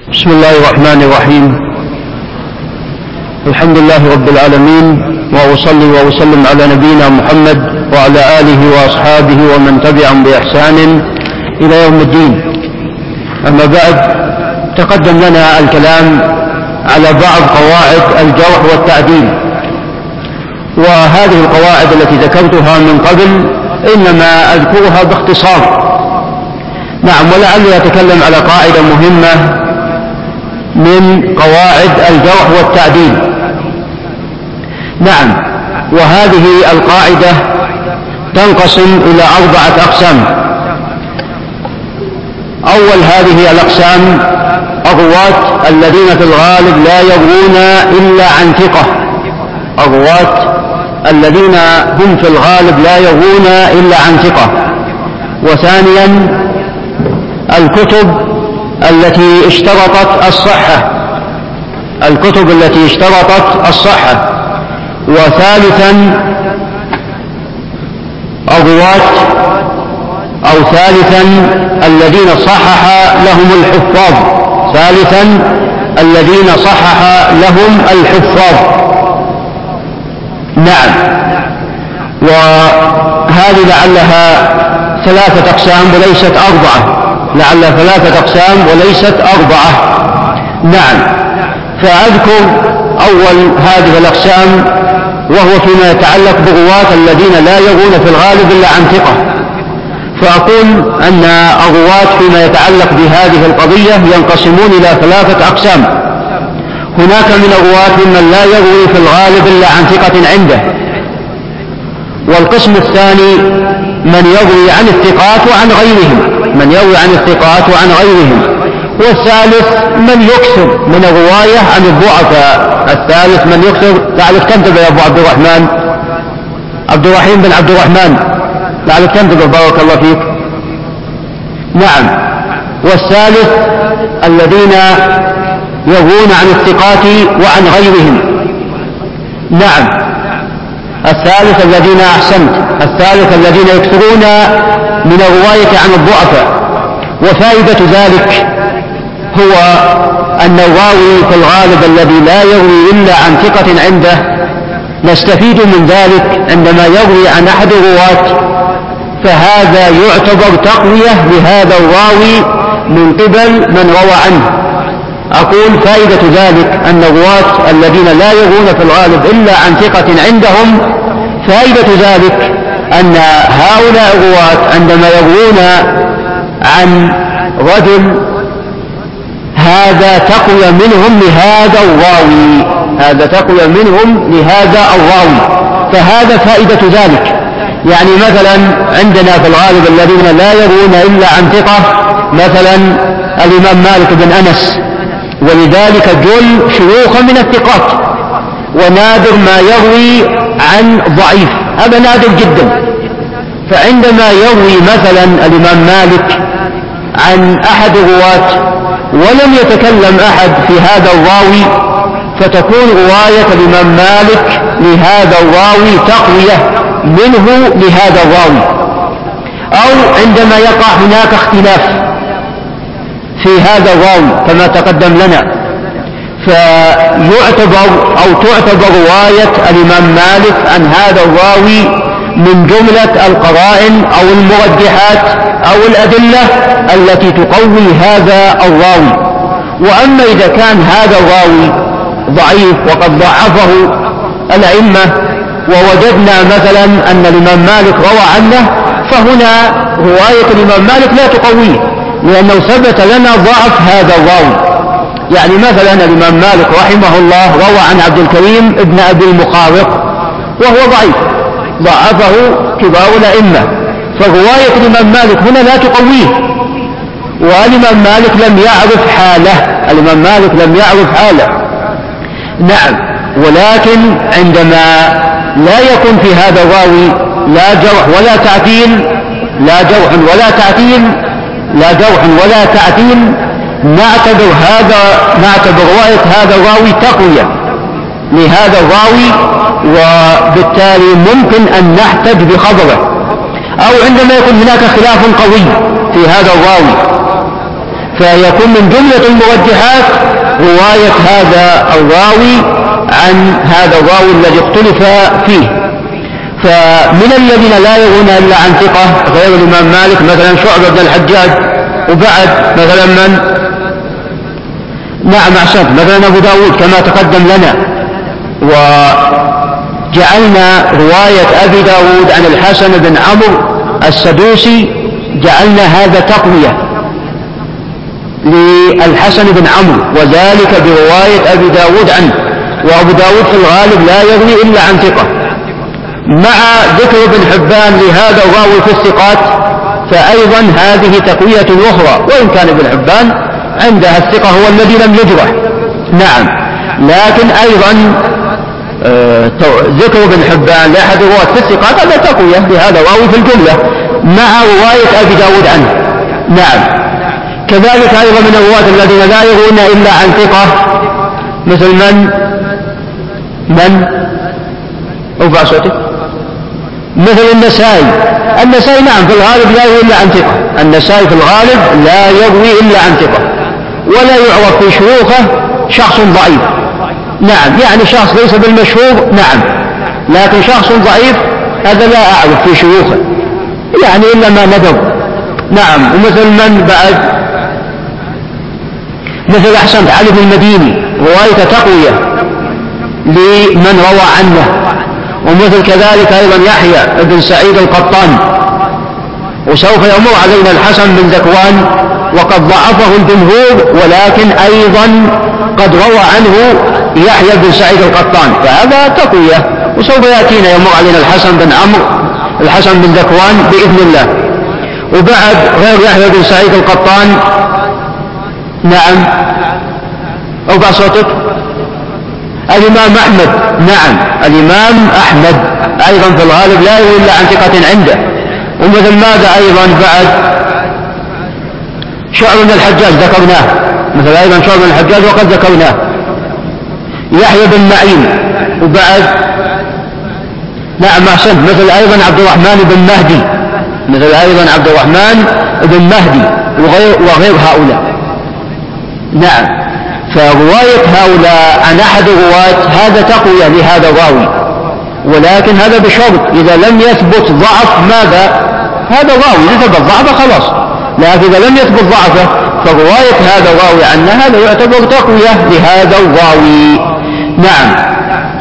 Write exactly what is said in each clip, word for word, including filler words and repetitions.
بسم الله الرحمن الرحيم. الحمد لله رب العالمين، وأصلي وأسلم على نبينا محمد وعلى آله وأصحابه ومن تبعهم بإحسان إلى يوم الدين. أما بعد، تقدم لنا الكلام على بعض قواعد الجرح والتعديل، وهذه القواعد التي ذكرتها من قبل إنما أذكرها باختصار. نعم، ولعلي أتكلم على قاعدة مهمة من قواعد الجرح والتعديل. نعم، وهذه القاعدة تنقسم إلى أربعة أقسام. أول هذه الأقسام الرواة الذين في الغالب لا يروون إلا عن ثقة، الرواة الذين هم في الغالب لا يروون إلا عن ثقة. وثانيا الكتب التي اشترطت الصحة، الكتب التي اشترطت الصحة. وثالثا الرواة أو ثالثا الذين صحح لهم الحفاظ، ثالثا الذين صحح لهم الحفاظ. نعم، وهذه لعلها ثلاثة أقسام وليست أربعة، لعل ثلاثة أقسام وليست أربعة. نعم، فأذكر أول هذه الأقسام وهو فيما يتعلق بالرواة الذين لا يروون في الغالب إلا عن ثقة. فأقول أن الرواة فيما يتعلق بهذه القضية ينقسمون إلى ثلاثة أقسام. هناك من الرواة من لا يروي في الغالب إلا عن ثقة عنده، والقسم الثاني من يروي عن الثقات وعن غيرهم، من يروي عن الثقات وعن غيرهم. والثالث من يكثر من الرواية عن الضعفاء، الثالث من يكثر. لعلك تنتبه يا أبو عبد الرحمن، عبد الرحيم بن عبد الرحمن، لعلك تنتبه بارك الله فيك. نعم، والثالث الذين يروون عن الثقات وعن غيرهم. نعم، الثالث الذين أحسنت، الثالث الذين يكثرون من الرواية عن الضعفاء. وفائدة ذلك هو أن الراوي في الغالب الذي لا يروي إلا عن ثقة عنده نستفيد من ذلك عندما يروي عن أحد الرواة، فهذا يعتبر تقوية لهذا الراوي من قبل من روى عنه. أقول فائدة ذلك أن الرواة الذين لا يروون في الغالب إلا عن ثقة عندهم، فائدة ذلك أن هؤلاء الرواة عندما يروون عن رجل هذا تقوية منهم لهذا الراوي، هذا تقوية منهم لهذا الراوي، فهذا فائدة ذلك. يعني مثلا عندنا في الغالب الذين لا يروون إلا عن ثقة، مثلا الإمام مالك بن أنس، ولذلك جل شيوخا من الثقات، ونادر ما يروي عن ضعيف، هذا نادر جدا. فعندما يروي مثلا الإمام مالك عن أحد الرواة ولم يتكلم أحد في هذا الراوي، فتكون رواية الإمام مالك لهذا الراوي تقوية منه لهذا الراوي. أو عندما يقع هناك اختلاف في هذا الراوي كما تقدم لنا، فيعتبر أو تعتبر رواية الإمام مالك عن هذا الراوي من جملة القرائن أو المرجحات أو الأدلة التي تقوي هذا الراوي. وأما إذا كان هذا الراوي ضعيف وقد ضعفه الأئمة ووجدنا مثلا أن الإمام مالك روى عنه، فهنا رواية الإمام مالك لا تقويه، لأنه ثبت لنا ضعف هذا الراوي. يعني مثلا الإمام مالك رحمه الله روى عن عبد الكريم ابن أبي المخارق وهو ضعيف، ضعفه كبار الأئمة، فرواية الإمام مالك هنا لا تقويه. والإمام مالك لم يعرف حاله، الإمام مالك لم يعرف حاله. نعم، ولكن عندما لا يكون في هذا الراوي لا جرح ولا تعديل، لا جرح ولا تعديل، لا جرح ولا تعديل، نعتبر هذا نعتبر رواية هذا الراوي تقوية لهذا الراوي، وبالتالي ممكن أن نحتج بخبره. أو عندما يكون هناك خلاف قوي في هذا الراوي، فيكون من جملة المرجحات رواية هذا الراوي عن هذا الراوي الذي اختلف فيه. فمن الذين لا يروون إلا عن ثقة غير الإمام مالك مثلا شعبة بن الحجاج، وبعد مثلا من نعم أحسنت مثلا أبو داود كما تقدم لنا. وجعلنا رواية أبي داود عن الحسن بن عمرو السدوسي جعلنا هذا تقوية للحسن بن عمرو، وذلك برواية أبي داود عنه. وأبو داود في الغالب لا يروي إلا عن ثقة، مع ذكر ابن حبان لهذا الراوي في الثقات، فأيضا هذه تقوية أخرى، وإن كان ابن حبان عندها الثقة هو الذي لم يجرح. نعم، لكن أيضا آه ذكر ابن حبان لأحد رواة في الثقات هذا تقوية لهذا الراوي في الجملة مع رواية أبي داود عنه. نعم، كذلك أيضا من الرواة الذين لا يروون إلا عن ثقة مثل من من أرفع صوتك مثل النسائي. النسائي نعم في الغالب لا يروي إلا عن ثقة، النسائي في الغالب لا يروي إلا عن ثقة، ولا يعرف في شيوخه شخص ضعيف. نعم، يعني شخص ليس بالمشهور نعم، لكن شخص ضعيف هذا لا أعرف في شيوخه يعني إلا ما ندر. نعم، ومثل من بعد مثل أحسنت علي بن المديني رواية تقوية لمن روى عنه. ومثل كذلك أيضا يحيى بن سعيد القطان. وسوف يمر علينا الحسن بن ذكوان وقد ضعفه الجمهور، ولكن أيضا قد روى عنه يحيى بن سعيد القطان، فهذا تقوية. وسوف يأتينا يمر علينا الحسن بن عمرو الحسن بن ذكوان بإذن الله. وبعد غير يحيى بن سعيد القطان نعم أرفع صوتك الإمام أحمد. نعم، الإمام أحمد أيضا في الغالب لا يروي إلا عن ثقة عنده. ومثل ماذا أيضا بعد شعبة بن الحجاج ذكرناه، مثل أيضا شعبة بن الحجاج وقد ذكرناه. يحيى بن معين. وبعد نعم أحسنت مثل أيضا عبد الرحمن بن مهدي، مثل أيضا عبد الرحمن بن مهدي وغير, وغير هؤلاء. نعم، فرواية هؤلاء عن أحد الرواة هذا تقوية لهذا الراوي، ولكن هذا بشرط إذا لم يثبت ضعف ماذا هذا الراوي، إذا ثبت ضعفه خلاص، لكن إذا لم يثبت ضعفه فرواية هذا الراوي عنه هذا يعتبر تقوية لهذا الراوي. نعم،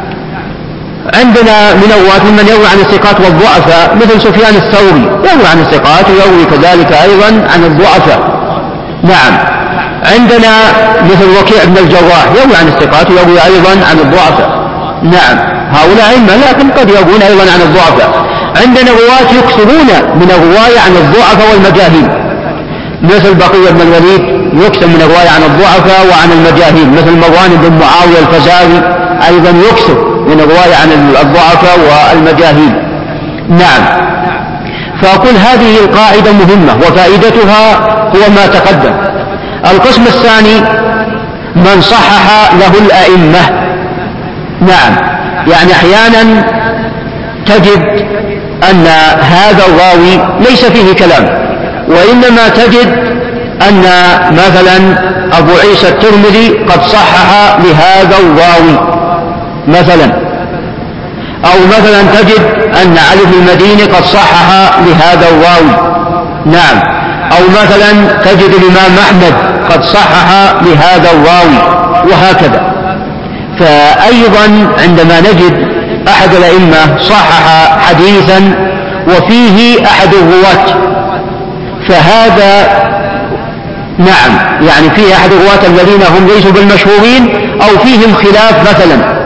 عندنا من الرواة من يروي عن الثقات والضعفاء مثل سفيان الثوري يروي عن الثقات ويروي كذلك أيضا عن الضعفاء. نعم، عندنا مثل وكيع بن الجراح يروي عن الثقات ويروي أيضا عن الضعفاء. نعم، هؤلاء أئمة لكن قد يروون أيضا عن الضعفاء. عندنا رواة يكثرون من الرواية عن الضعفاء والمجاهيل مثل بقية بن الوليد يكثر من الرواية عن الضعفاء وعن المجاهيل، مثل مروان بن معاوية الفزاري أيضا يكثر من الرواية عن الضعفاء والمجاهيل. نعم، فأقول هذه القاعدة مهمة وفائدتها هو ما تقدم. القسم الثاني من صحح له الأئمة. نعم، يعني أحيانا تجد أن هذا الراوي ليس فيه كلام، وإنما تجد أن مثلا أبو عيسى الترمذي قد صحح لهذا الراوي مثلا، أو مثلا تجد أن علي بن المديني قد صحح لهذا الراوي. نعم، أو مثلا تجد الإمام أحمد قد صحح لهذا الراوي، وهكذا. فأيضا عندما نجد أحد الأئمة صحح حديثا وفيه أحد الرواة فهذا نعم يعني فيه أحد الرواة الذين هم ليسوا بالمشهورين أو فيهم خلاف مثلا،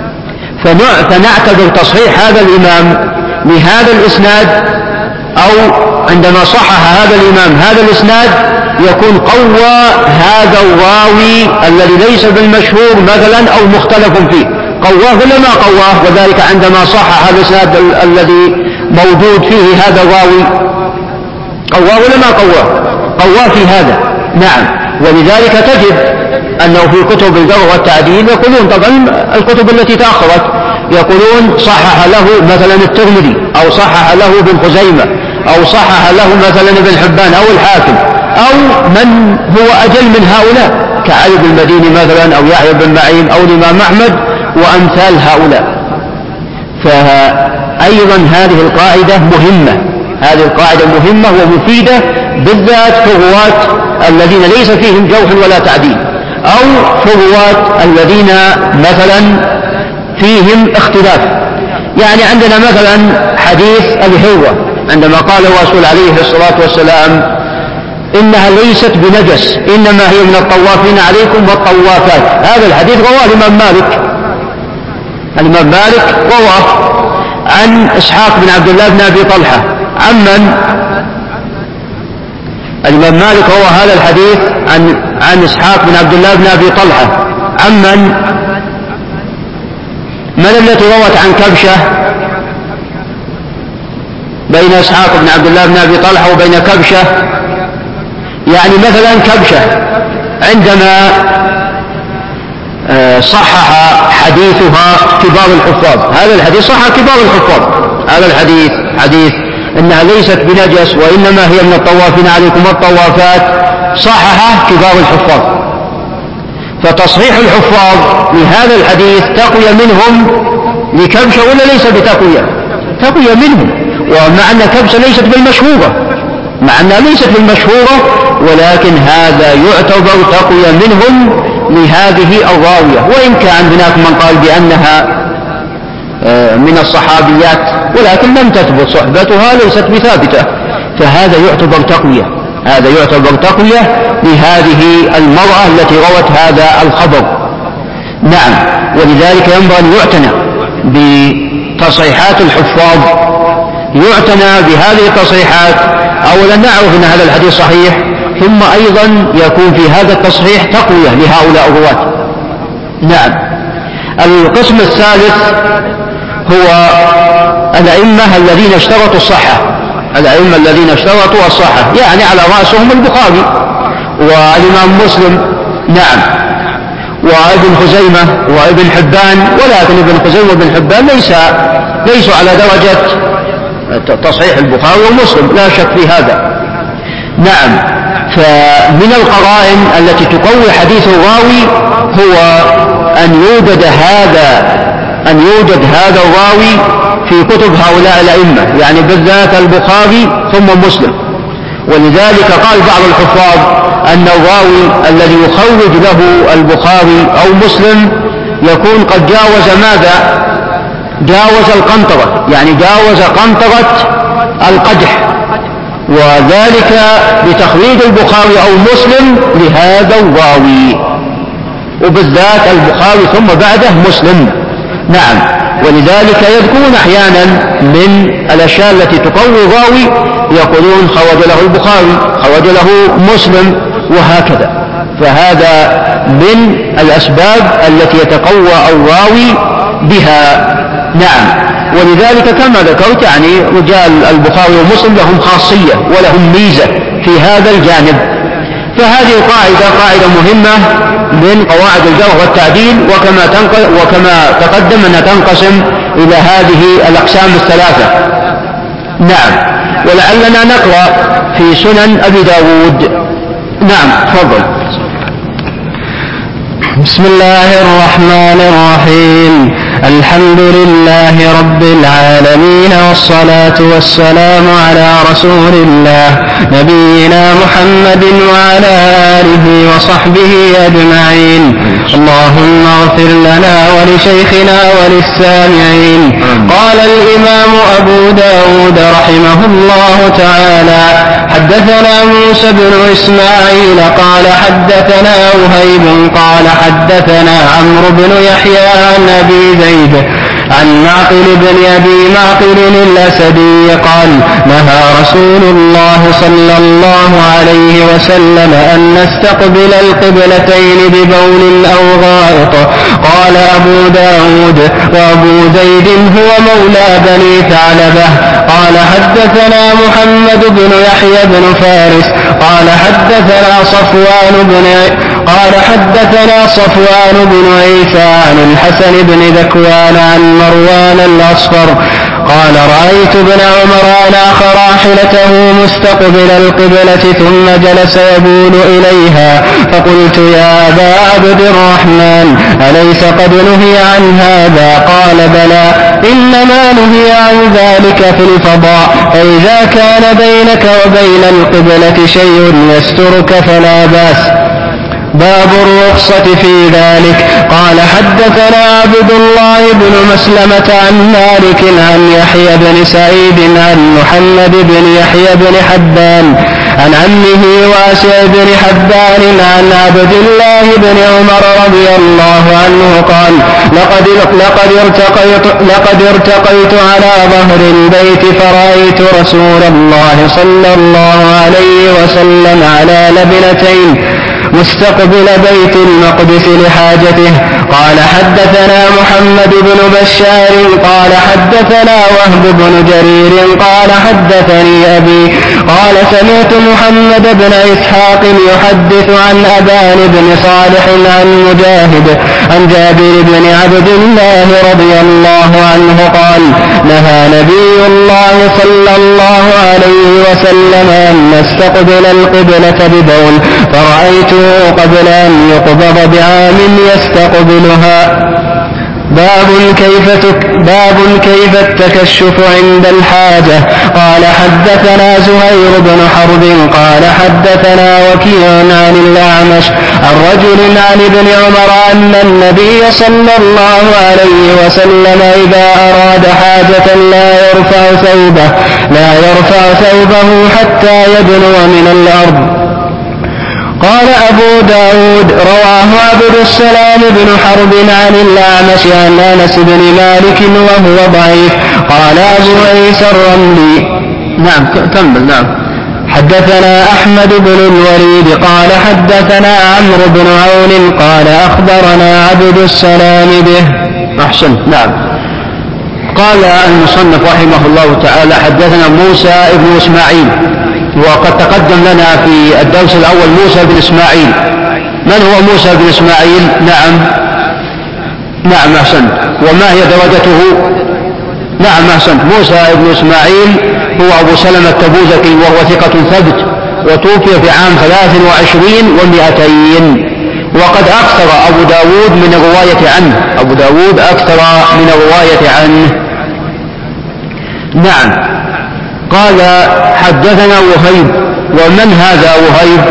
فنعتبر تصحيح هذا الإمام لهذا الإسناد، أو عندما صحح هذا الإمام هذا الإسناد يكون قوى هذا الراوي الذي ليس بالمشهور مثلا أو مختلف فيه، قواه ولا ما قواه، وذلك عندما صحح هذا الإسناد الذي موجود فيه هذا الراوي قواه ولا ما قواه، قواه في هذا. نعم، ولذلك تجد أنه في كتب الجرح والتعديل يقولون طبعا الكتب التي تأخرت يقولون صحح له مثلا الترمذي أو صحح له ابن خزيمة أو صحح له مثلا ابن حبان أو الحاكم أو من هو أجل من هؤلاء كعلي بن المديني مثلا أو يحيى بن معين أو الإمام أحمد وأمثال هؤلاء. فأيضا هذه القاعدة مهمة، هذه القاعدة مهمة ومفيدة بالذات في الرواة الذين ليس فيهم جرح ولا تعديل، أو في الرواة الذين مثلا فيهم اختلاف. يعني عندنا مثلا حديث أبي هريرة عندما قال الرسول عليه الصلاة والسلام إنها ليست بنجس إنما هي من الطوافين عليكم والطوافات، هذا الحديث رواه الإمام مالك، الإمام مالك رواه عن إسحاق بن عبد الله بن أبي طلحة. عمن الإمام مالك روى هذا الحديث عن عن إسحاق بن عبد الله بن أبي طلحة. عمن من التي روت عن كبشة بين إسحاق بن عبد الله بن أبي طلحة وبين كبشة؟ يعني مثلا كبشة عندما صحح حديثها كبار الحفاظ، هذا الحديث صحح كبار الحفاظ، هذا الحديث حديث إنها ليست بنجس وإنما هي من الطوافين عليكم والطوافات، صحح كبار الحفاظ. فتصحيح الحفاظ لهذا الحديث تقوية منهم لكبشة ولا ليس بتقوية؟ تقوية منهم، ومع أن كبشة ليست بالمشهورة، مع أنها ليست بالمشهورة، ولكن هذا يعتبر تقوية منهم لهذه الراوية، وإن كان هناك من قال بأنها من الصحابيات ولكن لم تثبت صحبتها، ليست بثابتة، فهذا يعتبر تقوية، هذا يعتبر تقوية لهذه المرأة التي روت هذا الخبر. نعم، ولذلك ينبغي أن يعتنى بتصحيحات الحفاظ، يعتنى بهذه التصحيحات. أولا نعرف أن هذا الحديث صحيح، ثم أيضا يكون في هذا التصحيح تقوية لهؤلاء الرواة. نعم. القسم الثالث هو الأئمة الذين اشترطوا الصحة، الأئمة الذين اشترطوا الصحة، يعني على رأسهم البخاري والإمام مسلم، نعم، وابن خزيمة وابن حبان، ولكن ابن خزيمة وابن حبان ليس ليسوا على درجة تصحيح البخاري ومسلم، لا شك في هذا. نعم. فمن القرائن التي تقوي حديث الراوي هو أن يوجد هذا أن يوجد هذا الراوي في كتب هؤلاء الأئمة، يعني بالذات البخاري ثم مسلم. ولذلك قال بعض الحفاظ أن الراوي الذي يخرج له البخاري أو مسلم يكون قد جاوز ماذا؟ جاوز القنطرة، يعني جاوز قنطرة القدح، وذلك بتخريج البخاري أو مسلم لهذا الراوي، وبالذات البخاري ثم بعده مسلم. نعم. ولذلك يذكرون أحيانا من الأشياء التي تقوي الراوي يقولون خرج له البخاري، خرج له مسلم، وهكذا. فهذا من الأسباب التي يتقوى الراوي بها. نعم. ولذلك كما ذكرت يعني رجال البخاري ومسلم لهم خاصية ولهم ميزة في هذا الجانب. فهذه قاعدة قاعدة مهمة من قواعد الجرح والتعديل، وكما وكما تقدم أنها تنقسم إلى هذه الأقسام الثلاثة. نعم. ولعلنا نقرأ في سنن أبي داود. نعم، تفضل. بسم الله الرحمن الرحيم. الحمد لله رب العالمين، والصلاة والسلام على رسول الله نبينا محمد وعلى آله وصحبه أجمعين. اللهم اغفر لنا ولشيخنا وللسامعين. قال الإمام أبو داود رحمه الله تعالى: حدثنا موسى بن إسماعيل قال حدثنا وهيب قال حدثنا عمرو بن يحيى عن أبي زيد عن معقل بن أبي معقل الأسدي قال: نهى رسول الله صلى الله عليه وسلم أن نستقبل القبلتين ببول أو غائط. قال أبو داود: وأبو زيد هو مولى بني ثعلبة. قال حدثنا محمد بن يحيى بن فارس قال حدثنا صفوان بن قال حدثنا صفوان بن عيسى عن الحسن بن ذكوان عن مروان الأصفر قال رأيت ابن عمر أناخ راحلته مستقبل القبلة ثم جلس يبول إليها، فقلت يا أبا عبد الرحمن أليس قد نهي عن هذا؟ قال بلى، إنما نهي عن ذلك في الفضاء، فإذا كان بينك وبين القبلة شيء يسترك فلا بأس. باب الرخصة في ذلك. قال حدثنا عبد الله بن مسلمة عن مالك عن يحيى بن سعيد عن محمد بن يحيى بن حبان عن عمه واسع بن حبان عن عبد الله بن عمر رضي الله عنه قال لقد, لقد, ارتقيت, لقد ارتقيت على ظهر البيت فرأيت رسول الله صلى الله عليه وسلم على لبنتين مستقبل بيت المقدس لحاجته. قال حدثنا محمد بن بشار قال حدثنا وهب بن جرير قال حدثني أبي قال سمعت محمد بن إسحاق يحدث عن أبان بن صالح عن مجاهد عن جابر بن عبد الله رضي الله عنه قال نهى نبي الله صلى الله عليه وسلم أن نستقبل القبلة ببول، فرأيته قبل أن يقبض بعام يستقبلها. باب كيف, باب كيف التكشف عند الحاجة. قال حدثنا زهير بن حرب قال حدثنا وكيع عن الأعمش عن رجل عن ابن عمر أن النبي صلى الله عليه وسلم إذا أراد حاجة لا يرفع ثوبه لا يرفع ثوبه حتى يدنو من الأرض. قال أبو داود رواه عبد السلام بن حرب عن الأعمش عن أنس بن مالك وهو ضعيف. قال أبو عيسى الرملي نعم كمل نعم حدثنا أحمد بن الوليد قال حدثنا عمرو بن عون قال أخبرنا عبد السلام به. أحسن. نعم. قال المصنف رحمه الله تعالى حدثنا موسى بن إسماعيل، وقد تقدم لنا في الدرس الأول موسى بن إسماعيل. من هو موسى بن إسماعيل؟ نعم نعم أحسنت. وما هي درجته؟ نعم أحسنت. موسى بن إسماعيل هو أبو سلمة التبوذكي وهو ثقة ثبت، وتوفي في عام ثلاث وعشرين ومئتين، وقد أكثر أبو داود من الرواية عنه أبو داود أكثر من الرواية عنه. نعم. قال حدثنا وهيب. ومن هذا وهيب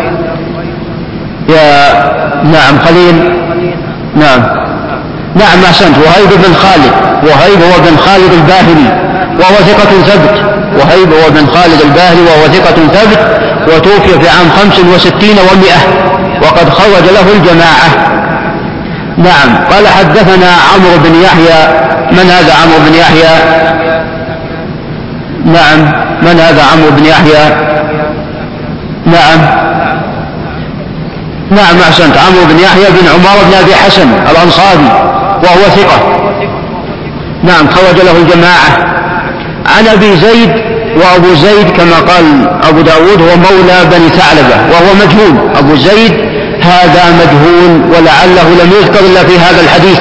يا نعم خليل؟ نعم نعم أحسنت. وهيب بن خالد. وهيب هو بن خالد الباهلي وهو ثقة ثبت. وهيب هو بن خالد الباهلي وهو ثقة ثبت، وتوفي في عام خمس وستين ومئة، وقد خرج له الجماعة. نعم. قال حدثنا عمرو بن يحيى. من هذا عمرو بن يحيى؟ نعم. من هذا عمرو بن يحيى؟ نعم نعم أحسنت. عمرو بن يحيى بن عمر بن أبي حسن الأنصاري وهو ثقة. نعم. خرج له الجماعة. عن أبي زيد. وأبو زيد كما قال أبو داود هو مولى بني ثعلبة وهو مجهول. أبو زيد هذا مجهول ولعله لم يذكر إلا في هذا الحديث.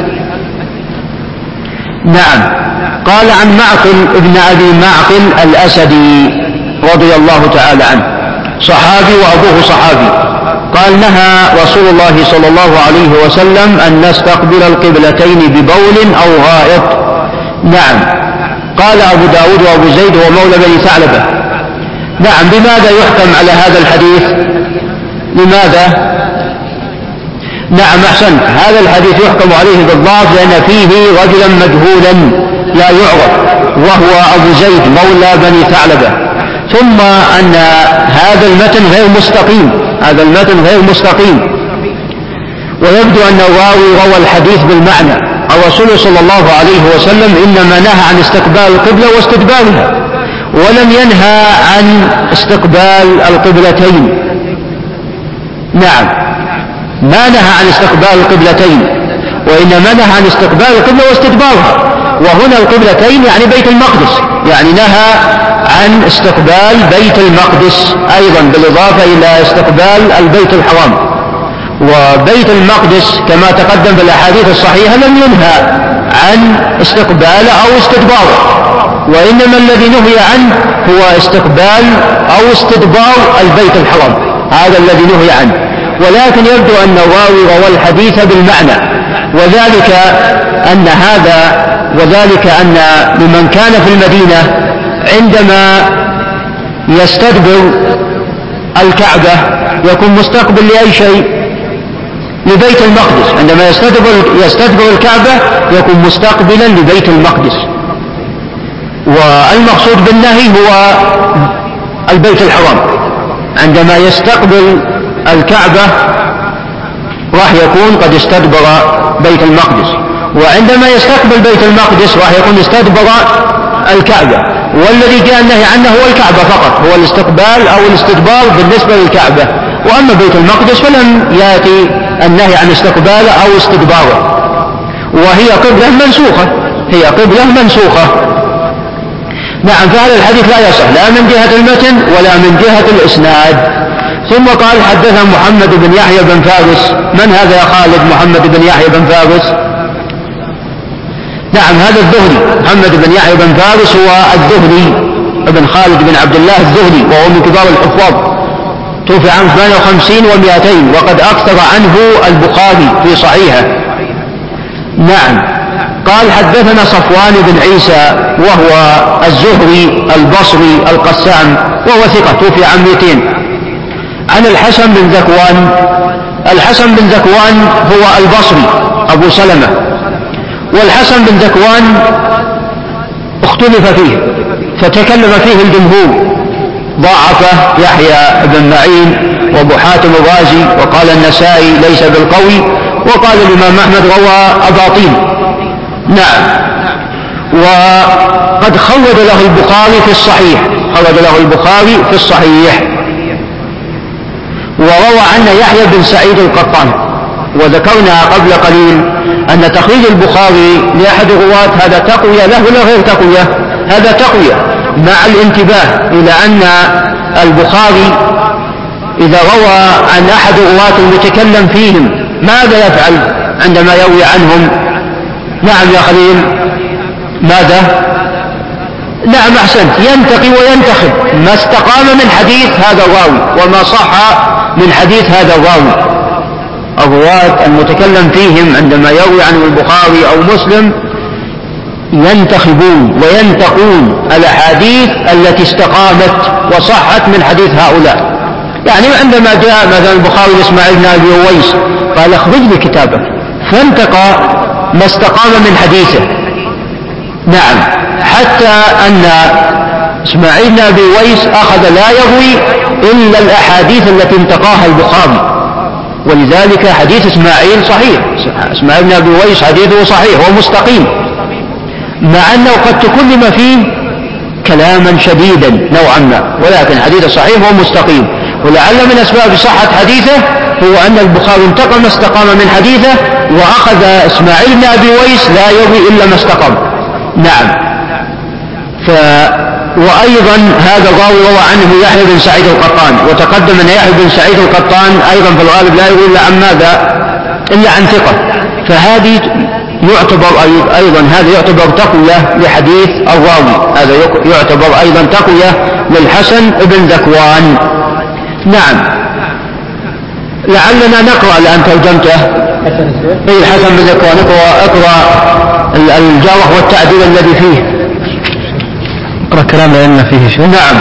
نعم. قال عن معقل ابن أبي معقل الأسدي رضي الله تعالى عنه، صحابي وأبوه صحابي. قال نهى رسول الله صلى الله عليه وسلم أن نستقبل القبلتين ببول أو غائط. نعم. قال أبو داود وأبو زيد هو مولى بني ثعلبة. نعم. بماذا يحكم على هذا الحديث؟ لماذا؟ نعم أحسنت. هذا الحديث يحكم عليه بالضعف لأن فيه رجلا مجهولا لا يعرف وهو أبو زيد مولى بني ثعلبة. ثم أن هذا المتن غير مستقيم هذا المتن غير مستقيم ويبدو أن الراوي روى الحديث بالمعنى. الرسول صلى الله عليه وسلم إنما نهى عن استقبال القبلة واستدبارها، ولم ينهى عن استقبال القبلتين. نعم. ما نهى عن استقبال القبلتين، وإنما نهى عن استقبال القبلة واستدبارها. وهنا القبلتين يعني بيت المقدس، يعني نهى عن استقبال بيت المقدس أيضا بالإضافة إلى استقبال البيت الحرام. وبيت المقدس كما تقدم في الأحاديث الصحيحة لم ينهى عن استقبال أو استدبار، وإنما الذي نهي عنه هو استقبال أو استدبار البيت الحرام، هذا الذي نهي عنه. ولكن يبدو أن الراوي روى الحديث بالمعنى، وذلك أن هذا وذلك أن لمن كان في المدينة عندما يستدبر الكعبة يكون مستقبل لأي شيء؟ لبيت المقدس. عندما يستدبر, يستدبر الكعبة يكون مستقبلا لبيت المقدس، والمقصود بالنهي هو البيت الحرام. عندما يستقبل الكعبة راح يكون قد استدبر بيت المقدس، وعندما يستقبل بيت المقدس راح يكون استدبر الكعبة، والذي جاء النهي عنه هو الكعبة فقط، هو الاستقبال أو الاستدبار بالنسبة للكعبة. وأما بيت المقدس فلم يأتي النهي عن استقباله أو استدباره، وهي قبلة منسوخة، هي قبلة منسوخة. نعم، فهذا الحديث لا يصح لا من جهة المتن ولا من جهة الإسناد. ثم قال حدثنا محمد بن يحيى بن فارس. من هذا يا خالد محمد بن يحيى بن فارس؟ نعم، هذا الزهري. محمد بن يحيى بن فارس هو الزهري ابن خالد بن عبد الله الزهري، وهو من كبار الحفاظ، توفي عام ثمانية وخمسين ومئتين، وقد أكثر عنه البخاري في صحيحه. نعم، قال حدثنا صفوان بن عيسى وهو الزهري البصري القسام، وهو ثقة، توفي عام مئتين، عن الحسن بن ذكوان. الحسن بن ذكوان هو البصري أبو سلمة، والحسن بن ذكوان اختلف فيه فتكلم فيه الجمهور، ضاعف يحيى بن معين وابو حاتم الرازي، وقال النسائي ليس بالقوي، وقال الإمام أحمد روى أباطيل. نعم، وقد خرج له البخاري في الصحيح، خرج له البخاري في الصحيح. وروى عنه يحيى بن سعيد القطان، وذكرنا قبل قليل أن تخريج البخاري لأحد الرواة هذا تقوية له ولا غير تقوية؟ هذا تقوية، مع الانتباه إلى أن البخاري إذا روى عن أحد الرواة المتكلم فيهم ماذا يفعل عندما يروي عنهم؟ نعم يا خليل، ماذا؟ نعم أحسنت، ينتقي وينتخب ما استقام من حديث هذا الراوي وما صح من حديث هذا الراوي. الرواة المتكلم فيهم عندما يروي عن البخاري أو مسلم ينتخبون وينتقون الأحاديث التي استقامت وصحت من حديث هؤلاء. يعني عندما جاء مثلا البخاري لإسماعيل بن أبي أويس قال اخرج لي كتابك، فانتقى ما استقام من حديثه. نعم، حتى أن إسماعيل بن أبي أويس أخذ لا يروي إلا الأحاديث التي انتقاها البخاري، ولذلك حديث إسماعيل صحيح، إسماعيل بن أبي أويس حديثه صحيح ومستقيم، مع أنه قد تكلم فيه كلاما شديدا نوعا ما، ولكن حديثه صحيح ومستقيم. ولعل من أسباب صحة حديثه هو أن البخاري انتقى ما استقام من حديثه، وأخذ إسماعيل بن أبي أويس لا يروي إلا ما استقام. نعم، ف وأيضا هذا الراوي روى عنه يحيى بن سعيد القطان، وتقدم أن يحيى بن سعيد القطان أيضا في الغالب لا يروي إلا عن ماذا؟ إلا عن ثقة، فهذه يعتبر أيضا هذا يعتبر تقوية لحديث الراوي، هذا يعتبر أيضا تقوية للحسن بن ذكوان. نعم، لعلنا نقرأ الآن ترجمته. أي الحسن بن ذكوان، اقرأ, اقرأ الجرح والتعديل الذي فيه، اقرأ كلام لأن فيه شيء. نعم.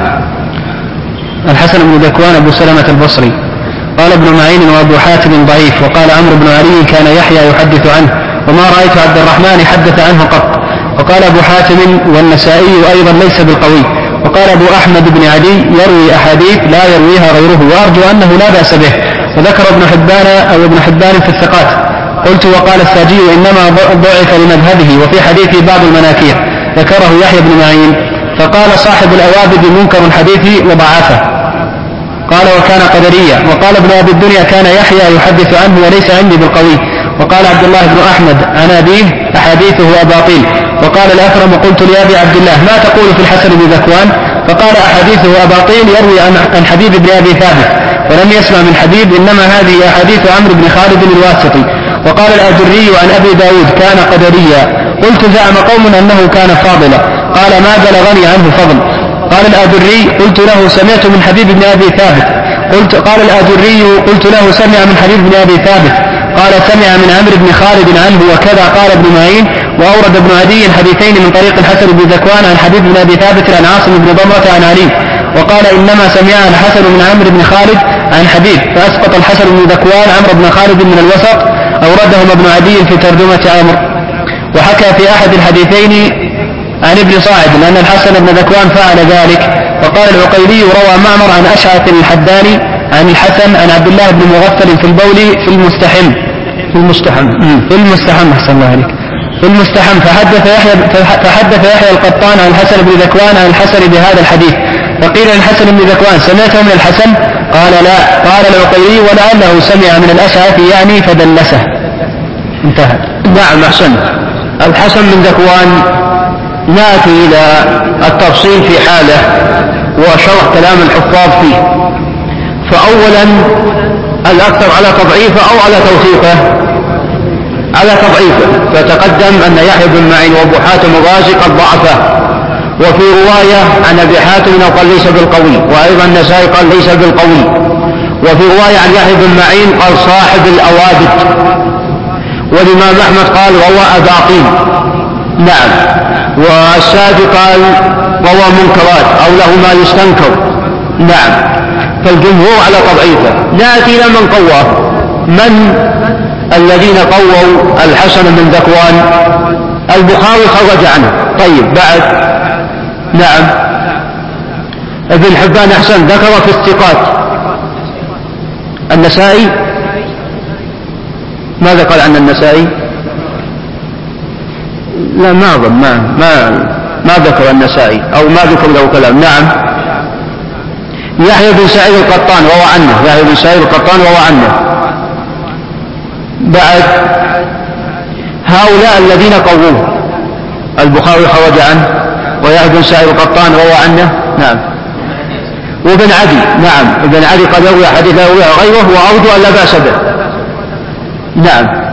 الحسن بن ذكوان أبو سلمة البصري. قال ابن معين وأبو حاتم ضعيف. وقال عمرو بن علي كان يحيى يحدث عنه وما رأيت عبد الرحمن حدث عنه قط. وقال أبو حاتم والنسائي أيضا ليس بالقوي. وقال أبو أحمد بن علي يروي أحاديث لا يرويها غيره، وأرجو أنه لا بأس به. وذكر ابن حبان أو ابن حبان في الثقات. قلت وقال الساجي إنما ضعف لمذهبه، وفي حديثه بعض المناكير ذكره يحيى بن معين، فقال صاحب الأوابد منكر الحديث وضعافه. قال وكان قدريا. وقال ابن أبي الدنيا كان يحيى يحدث عنه وليس عندي بالقوي. وقال عبد الله بن أحمد عن أبيه أحاديثه أباطيل. وقال الأكرم قلت لأبي عبد الله ما تقول في الحسن بن ذكوان؟ فقال أحاديثه أباطيل يروي عن حبيب بن أبي ثابت ولم يسمع من حبيب، إنما هذه أحاديث عمرو بن خالد الواسطي. وقال الآجري عن أبي داود كان قدريا. قلت زعم قوم أنه كان فاضلا. قال ما بلغني عنه فضل. قال الآجري قلت له سمعت من حبيب بن أبي ثابت. قلت قال الآجري قلت له سمع من حبيب بن أبي ثابت. قال سمع من عمرو بن خالد عنه وكذا. قال ابن معين وأورد ابن عدي حديثين من طريق الحسن بن ذكوان عن حبيب بن أبي ثابت عن عاصم بن ضمرة عن علي. وقال إنما سمعها الحسن من عمرو بن خالد عن حبيب، فأسقط الحسن بن ذكوان عمرو بن خالد من الوسط. أوردهم ابن عدي في ترجمة عمرو. وحكى في أحد الحديثين عن ابن صاعد أن الحسن بن ذكوان فعل ذلك. وقال العقيلي روى معمر عن أشعث الحداني عن الحسن عن عبد الله بن مغفل في البول في المستحم في المستحم في المستحم أحسن الله عليك في المستحم فحدث يحيى فحدث يحيى القطان عن الحسن بن ذكوان عن الحسن بهذا الحديث. فقيل للحسن بن ذكوان سمعته من الحسن؟ قال لا. قال العقيلي ولعله سمع من الأشعث يعني فدلسه. انتهى. نعم أحسنت. الحسن بن ذكوان نأتي إلى التفصيل في حاله وشرح كلام الحفاظ فيه. فأولا الأكثر على تضعيفه أو على توثيقه؟ على تضعيفه. فتقدم أن يحيى بن معين وابو حاتم الرازي قد ضعفه، وفي رواية عن أبي حاتم قال ليس بالقوي، وأيضا النسائي قال ليس بالقوي، وفي رواية عن يحيى بن معين قال صاحب الأوابد، والإمام أحمد قال روى أباطيل. نعم. والسادي قال روى منكرات أو له ما يستنكر. نعم. فالجمهور على تضعيفه. نأتي إلى من قواه. من الذين قووا الحسن بن ذكوان؟ البخاري خرج عنه. طيب بعد. نعم. ابن حبان أحسن ذكر في الثقات. النسائي ماذا قال عن النسائي؟ لا ما أظن ما ما ما ذكر النسائي أو ما ذكر له كلام. نعم. يحيى بن سعيد القطان روى عنه. يحيى بن سعيد القطان روى عنه. بعد هؤلاء الذين قووه البخاري خرج عنه، ويحيى بن سعيد القطان روى عنه. نعم. وابن عدي. نعم. ابن عدي قد يروي حديث لا يرويه غيره وأرجو أن لا بأس به. نعم.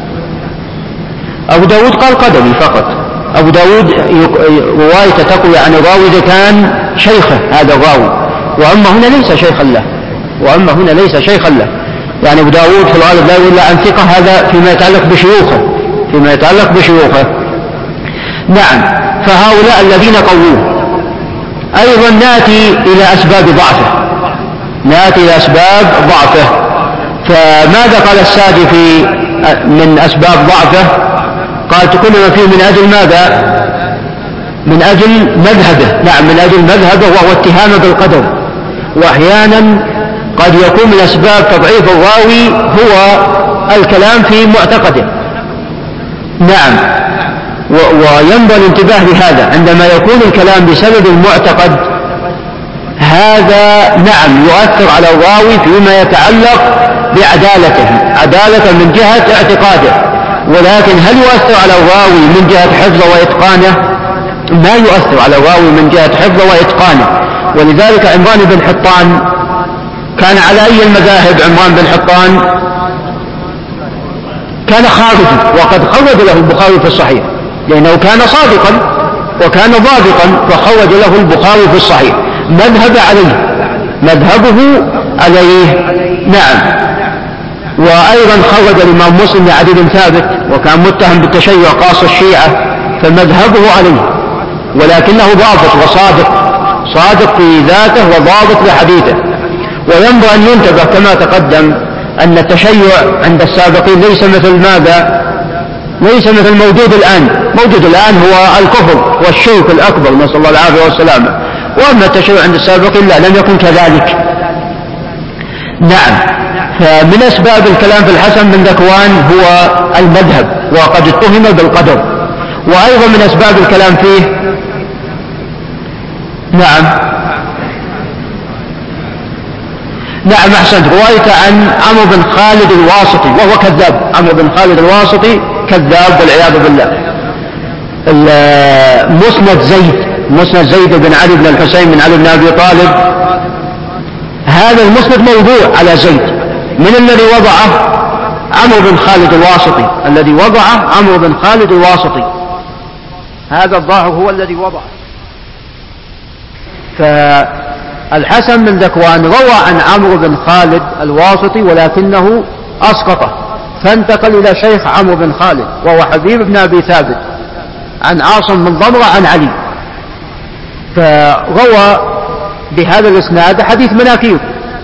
أبو داود قال قدمي فقط. أبو داود رواية تقوي عن الراوي إذا كان شيخه هذا الراوي، وأما هنا ليس شيخا له، وأما هنا ليس شيخا له. يعني أبو داود في الغالب لا يقول إلا عن ثقة، هذا فيما يتعلق بشيوخه فيما يتعلق بشيوخه. نعم. فهؤلاء الذين قووه. أيضا نأتي إلى أسباب ضعفه. نأتي إلى أسباب ضعفه. فماذا قال السادي في من أسباب ضعفه؟ قال تكلم فيه من أجل ماذا؟ من أجل مذهبه. نعم. من أجل مذهبه وهو اتهامه بالقدر. وأحيانا قد يكون من أسباب تضعيف الراوي هو الكلام في معتقده. نعم. وينبغي الانتباه لهذا عندما يكون الكلام بسبب المعتقد، هذا نعم يؤثر على الراوي فيما يتعلق بعدالته، عدالة من جهة اعتقاده. ولكن هل يؤثر على الراوي من جهة حفظه وإتقانه؟ ما يؤثر على الراوي من جهة حفظه وإتقانه. ولذلك عمران بن حطان كان على أي المذاهب؟ عمران بن حطان كان خارجي، وقد خرج له البخاري في الصحيح لأنه كان صادقا وكان ضابطا، فخرج له البخاري في الصحيح. مذهب عليه مذهبه عليه. نعم. وأيضا خرج الإمام مسلم لعدي بن ثابت وكان متهم بالتشيع قاص الشيعة، فمذهبه عليه، ولكنه ضابط وصادق، صادق في ذاته وضابط لحديثه. وينبغي أن ينتبه كما تقدم أن التشيع عند السابقين ليس مثل ماذا؟ ليس مثل موجود الآن. موجود الآن هو الكفر والشرك الأكبر، نسأل الله العافية والسلامة. وأما التشيع عند السابقين لا، لم يكن كذلك. نعم. فمن أسباب الكلام في الحسن بن ذكوان هو المذهب، وقد اتهم بالقدر. وأيضا من أسباب الكلام فيه نعم نعم أحسنت رواية عن عمرو بن خالد الواسطي وهو كذاب. عمرو بن خالد الواسطي كذاب والعياذ بالله. مسند زيد مسند زيد بن علي بن الحسين بن علي بن أبي طالب، هذا المسند موضوع على زيد. من الذي وضعه؟ عمرو بن خالد الواسطي، الذي وضعه عمرو بن خالد الواسطي، هذا الظاهر هو الذي وضعه. فالحسن بن ذكوان روى عن عمرو بن خالد الواسطي ولكنه أسقطه، فانتقل إلى شيخ عمرو بن خالد وهو حبيب بن أبي ثابت عن عاصم بن ضمرة عن علي، فروى بهذا الإسناد حديث مناكير،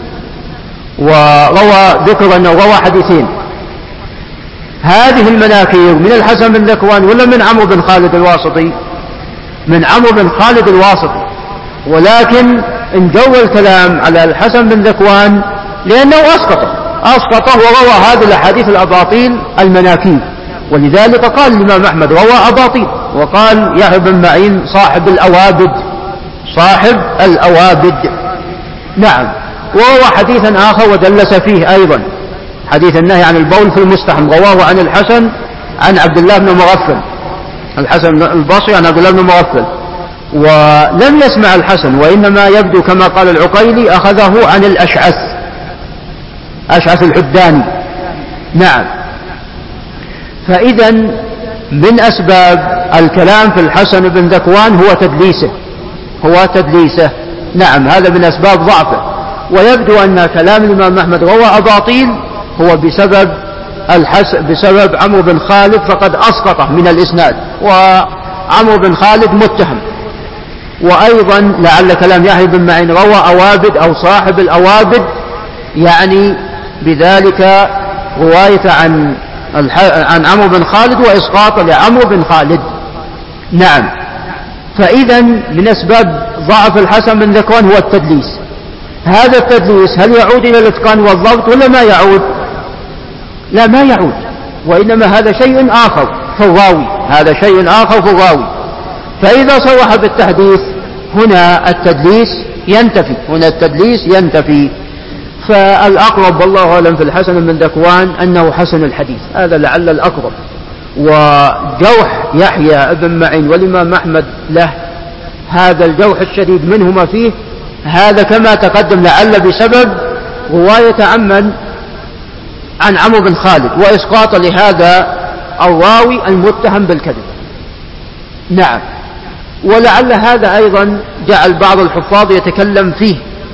وروى ذكر أنه روى حديثين. هذه المناكير من الحسن بن ذكوان ولا من عمرو بن خالد الواسطي؟ من عمرو بن خالد الواسطي، ولكن انجو الكلام على الحسن بن ذكوان لأنه أسقطه أسقطه وروى هذه الأحاديث الأباطيل المناكير، ولذلك قال الإمام أحمد روى أباطيل، وقال يحيى بن معين صاحب الأوابد صاحب الأوابد. نعم. وروى حديثا آخر ودلس فيه أيضا، حديث النهي عن البول في المستحم، رواه عن الحسن عن عبد الله بن مغفل، الحسن البصري عن عبد الله بن مغفل، ولم يسمع الحسن، وإنما يبدو كما قال العقيلي أخذه عن الأشعث أشعث الحداني. نعم. فإذا من أسباب الكلام في الحسن بن ذكوان هو تدليسه هو تدليسه نعم، هذا من أسباب ضعفه. ويبدو أن كلام الإمام أحمد روى أباطيل هو بسبب الحس بسبب عمرو بن خالد، فقد أسقطه من الإسناد، وعمرو بن خالد متهم. وأيضا لعل كلام يحيى بن معين روى أوابد أو صاحب الأوابد، يعني بذلك رواية عن عن عمرو بن خالد وإسقاط لعمرو بن خالد. نعم. فإذا من أسباب ضعف الحسن بن ذكوان هو التدليس. هذا التدليس هل يعود إلى الإتقان والضبط ولا ما يعود؟ لا، ما يعود، وإنما هذا شيء آخر في الراوي هذا شيء آخر في الراوي فإذا صرح بالتحديث هنا التدليس ينتفي هنا التدليس ينتفي فالأقرب والله أعلم في الحسن بن ذكوان أنه حسن الحديث، هذا لعل الأقرب. وجرح يحيى بن معين والإمام أحمد له هذا الجرح الشديد منهما فيه، هذا كما تقدم لعل بسبب رواية عمن عن عمرو بن خالد وإسقاط لهذا الراوي المتهم بالكذب. نعم. ولعل هذا أيضا جعل بعض الحفاظ يتكلم فيه.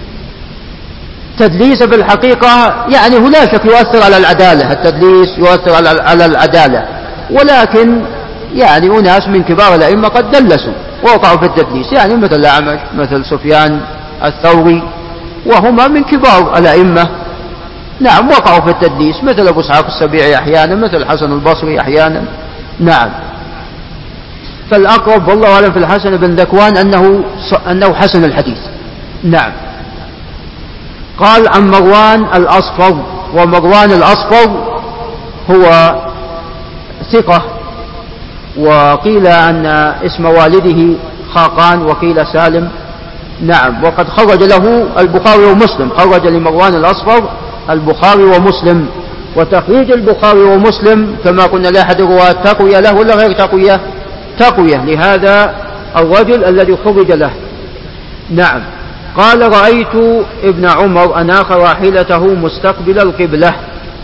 تدليس بالحقيقة يعني هو لا شك يؤثر على العدالة، التدليس يؤثر على العدالة، ولكن يعني أناس من كبار الأئمة قد دلسوا ووقعوا في التدليس، يعني مثل الأعمش مثل سفيان الثوري وهما من كبار الأئمة. نعم. وقعوا في التدليس، مثل أبو إسحاق السبيعي أحيانا، مثل الحسن البصري أحيانا. نعم. فالأقرب والله أعلم في الحسن بن ذكوان أنه أنه حسن الحديث. نعم. قال عن مروان الأصفر، ومروان الأصفر هو ثقة، وقيل أن اسم والده خاقان وقيل سالم. نعم. وقد خرج له البخاري ومسلم، خرج لمروان الأصفر البخاري ومسلم، وتخريج البخاري ومسلم كما قلنا لأحد الرواة تقوية له ولا غير تقوية؟ تقوية لهذا الرجل الذي خرج له. نعم. قال رأيت ابن عمر أناخ راحلته مستقبل القبلة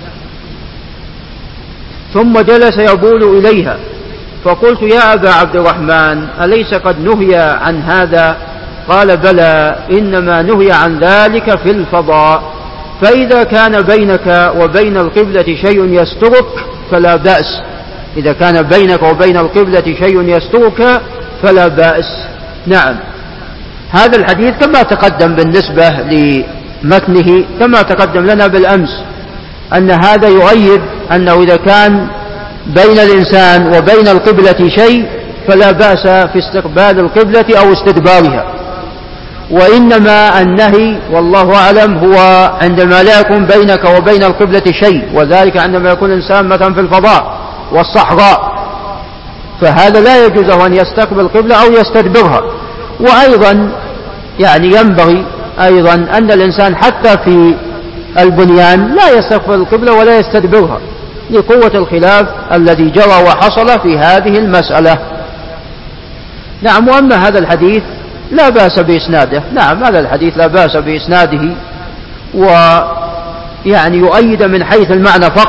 ثم جلس يبول إليها، فقلت يا أبا عبد الرحمن أليس قد نهي عن هذا؟ قال بلى، إنما نهي عن ذلك في الفضاء، فإذا كان بينك وبين القبلة شيء يسترك فلا بأس إذا كان بينك وبين القبلة شيء يسترك فلا بأس. نعم. هذا الحديث كما تقدم بالنسبة لمتنه كما تقدم لنا بالأمس أن هذا يؤيد أنه إذا كان بين الإنسان وبين القبلة شيء فلا بأس في استقبال القبلة أو استدبارها، وإنما النهي والله أعلم هو عندما لا يكون بينك وبين القبلة شيء، وذلك عندما يكون الإنسان مثلا في الفضاء والصحراء، فهذا لا يجوز أن يستقبل القبلة أو يستدبرها. وأيضا يعني ينبغي أيضا أن الإنسان حتى في البنيان لا يستقبل القبلة ولا يستدبرها لقوة الخلاف الذي جرى وحصل في هذه المسألة. نعم. وأما هذا الحديث لا بأس بإسناده. نعم. هذا الحديث لا بأس بإسناده، ويعني يؤيد من حيث المعنى فقط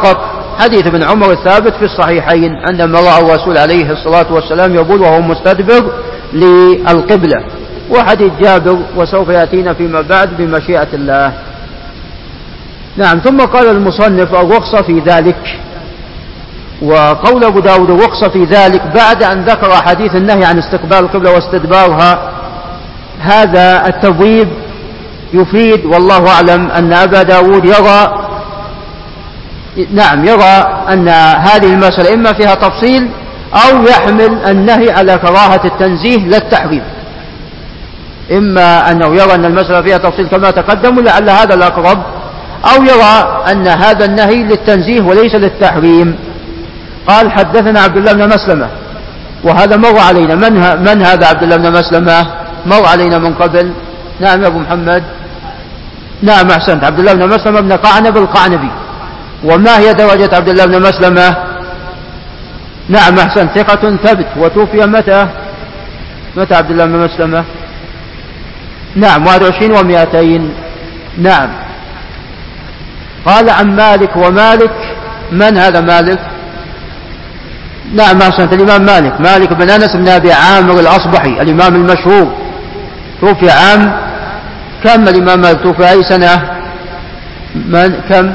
حديث ابن عمر الثابت في الصحيحين عندما رأى الرسول عليه الصلاة والسلام يبول وهو مستدبر للقبلة، وحديث جابر وسوف يأتينا فيما بعد بمشيئة الله. نعم. ثم قال المصنف الرخصة في ذلك، وقول أبو داود الرخصة في ذلك بعد أن ذكر حديث النهي عن استقبال القبلة واستدبارها، هذا التبويب يفيد والله أعلم أن أبا داود يرى نعم يرى أن هذه المسألة إما فيها تفصيل أو يحمل النهي على كراهة التنزيه للتحريم، إما أنه يرى أن المسألة فيها تفصيل كما تقدم ولعل هذا الأقرب، أو يرى أن هذا النهي للتنزيه وليس للتحريم. قال حدثنا عبد الله بن مسلمة، وهذا مر علينا. من, من هذا عبد الله بن مسلمة؟ مر علينا من قبل. نعم يا أبو محمد. نعم أحسنت، عبد الله بن مسلمة بن قعنب القعنبي. وما هي درجة عبد الله بن مسلمة؟ نعم أحسنت، ثقة ثبت. وتوفي متى؟ متى عبد الله بن مسلمة؟ نعم واحد وعشرين ومائتين. نعم. قال عن مالك، ومالك من هذا مالك؟ نعم أحسنت، الإمام مالك، مالك بن أنس بن أبي عامر الأصبحي الإمام المشهور. توفي عام كم الإمام مالك؟ توفي أي سنة؟ من كم؟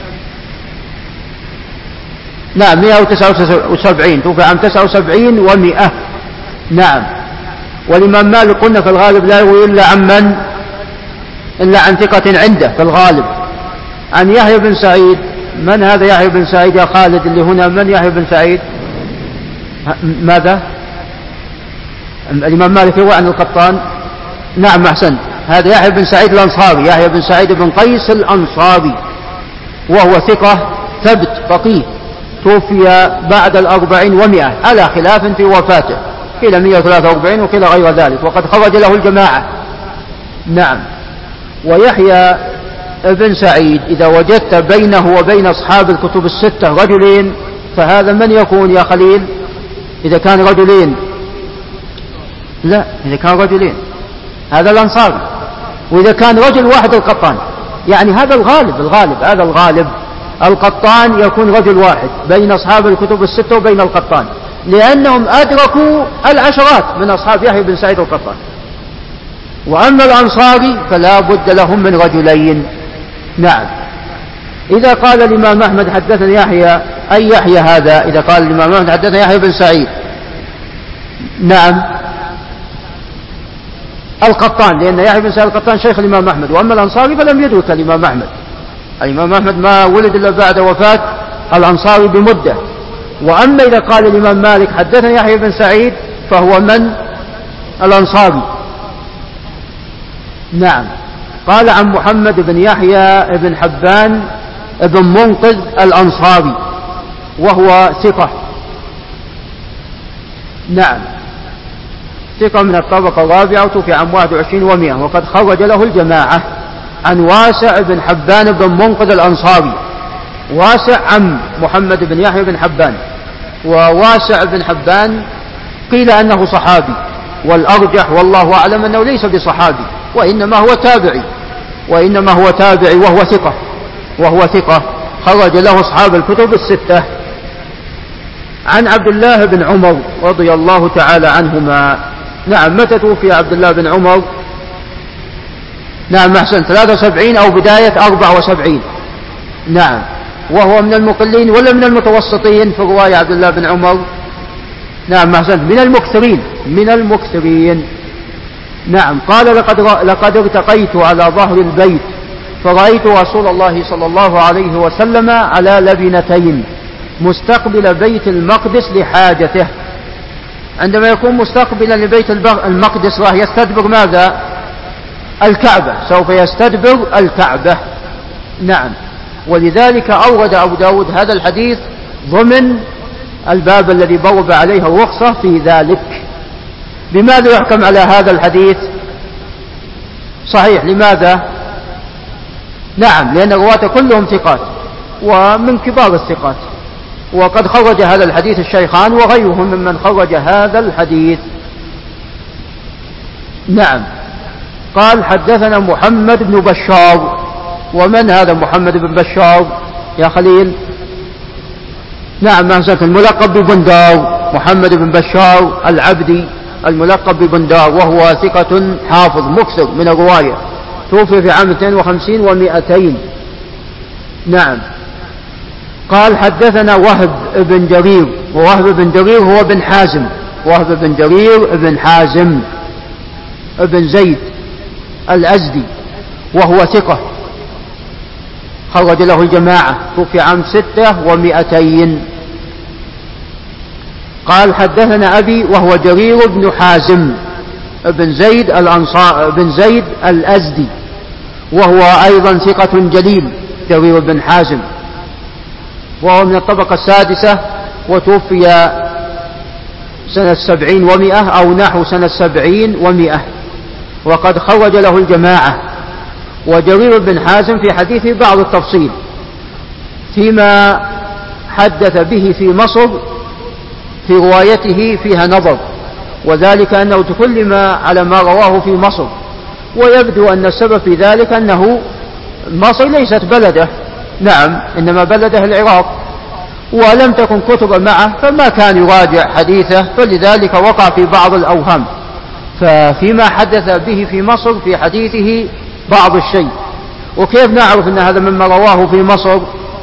نعم مئة وتسعة وسبعين، توفي عام تسعة وسبعين ومئة. نعم. والإمام مالك قلنا في الغالب لا يروي إلا عن من؟ إلا عن ثقة عنده في الغالب. عن يحيى بن سعيد. من هذا يحيى بن سعيد يا خالد اللي هنا؟ من يحيى بن سعيد؟ ماذا؟ الإمام مالك يروي عن القطان. نعم أحسنت، هذا يحيى بن سعيد الأنصاري، يحيى بن سعيد بن قيس الأنصاري، وهو ثقة ثبت فقيه. توفي بعد الأربعين ومئة على خلاف في وفاته، قيل مئة وثلاثة وأربعين وقيل غير ذلك، وقد خرج له الجماعة. نعم. ويحيى ابن سعيد إذا وجدت بينه وبين أصحاب الكتب الستة رجلين فهذا من يكون يا خليل؟ إذا كان رجلين، لا إذا كان رجلين هذا الأنصاري، وإذا كان رجل واحد القطان، يعني هذا الغالب الغالب هذا الغالب القطان يكون رجل واحد بين أصحاب الكتب الستة وبين القطان، لأنهم أدركوا العشرات من أصحاب يحيى بن سعيد القطان. وأما الأنصاري فلا بد لهم من رجلين. نعم. إذا قال الإمام أحمد حدثنا يحيى، أي يحيى هذا؟ إذا قال الإمام أحمد حدثنا يحيى بن سعيد، نعم القطان، لأن يحيى بن سعيد القطان شيخ الإمام أحمد. وأما الأنصاري فلم يدرك الإمام أحمد، الإمام أحمد ما ولد إلا بعد وفاة الأنصاري بمدة. وأما إذا قال الإمام مالك حدثنا يحيى بن سعيد فهو من؟ الأنصاري. نعم. قال عن محمد بن يحيى بن حبان بن منقذ الأنصاري وهو ثقة. نعم ثقة من الطبقة الرابعة، وتوفي عام واحد وعشرين ومئة، وقد خرج له الجماعة. عن واسع بن حبان بن منقذ الأنصاري، واسع عم محمد بن يحيى بن حبان. وواسع بن حبان قيل أنه صحابي، والأرجح والله أعلم أنه ليس بصحابي، وإنما هو تابعي، وإنما هو تابعي وهو ثقة، وهو ثقة خرج له أصحاب الكتب الستة. عن عبد الله بن عمر رضي الله تعالى عنهما. نعم. متى توفي عبد الله بن عمر؟ نعم أحسن، ثلاثة وسبعين أو بداية أربعة وسبعين. نعم. وهو من المقلين ولا من المتوسطين في رواية عبد الله بن عمر؟ نعم أحسن، من المكثرين، من المكثرين. نعم. قال لقد, لقد ارتقيت على ظهر البيت فرأيت رسول الله صلى الله عليه وسلم على لبنتين مستقبل بيت المقدس لحاجته. عندما يكون مستقبلا لبيت المقدس راح يستدبر ماذا؟ الكعبة، سوف يستدبر الكعبة. نعم. ولذلك أورد أبو داود هذا الحديث ضمن الباب الذي بوب عليه الرخصة في ذلك. بماذا يحكم على هذا الحديث؟ صحيح. لماذا؟ نعم لأن الرواة كلهم ثقات ومن كبار الثقات، وقد خرج هذا الحديث الشيخان وغيرهم ممن خرج هذا الحديث. نعم. قال حدثنا محمد بن بشار. ومن هذا محمد بن بشار يا خليل؟ نعم ما زال الملقب ببندار، محمد بن بشار العبدي الملقب ببندار، وهو ثقة حافظ مكثر من الرواية، توفي في عام اثنين وخمسين ومائتين. نعم. قال حدثنا وهب بن جرير، ووهب بن جرير هو بن حازم، وهب بن جرير بن حازم بن زيد الأزدي، وهو ثقة خرج له الجماعة، توفي عام ستة ومائتين. قال حدثنا أبي وهو جرير بن حازم بن زيد الأنصار بن زيد الأزدي، وهو أيضا ثقة جليل جرير بن حازم، وهو من الطبقة السادسة، وتوفي سنة سبعين ومئة أو نحو سنة سبعين ومئة، وقد خرج له الجماعة. وجرير بن حازم في حديثه بعض التفصيل فيما حدث به في مصر، في روايته فيها نظر، وذلك أنه تكلم على ما رواه في مصر، ويبدو أن السبب في ذلك أنه مصر ليست بلده، نعم إنما بلده العراق، ولم تكن كتب معه فما كان يراجع حديثه، فلذلك وقع في بعض الأوهام. ففيما حدث به في مصر في حديثه بعض الشيء. وكيف نعرف أن هذا مما رواه في مصر؟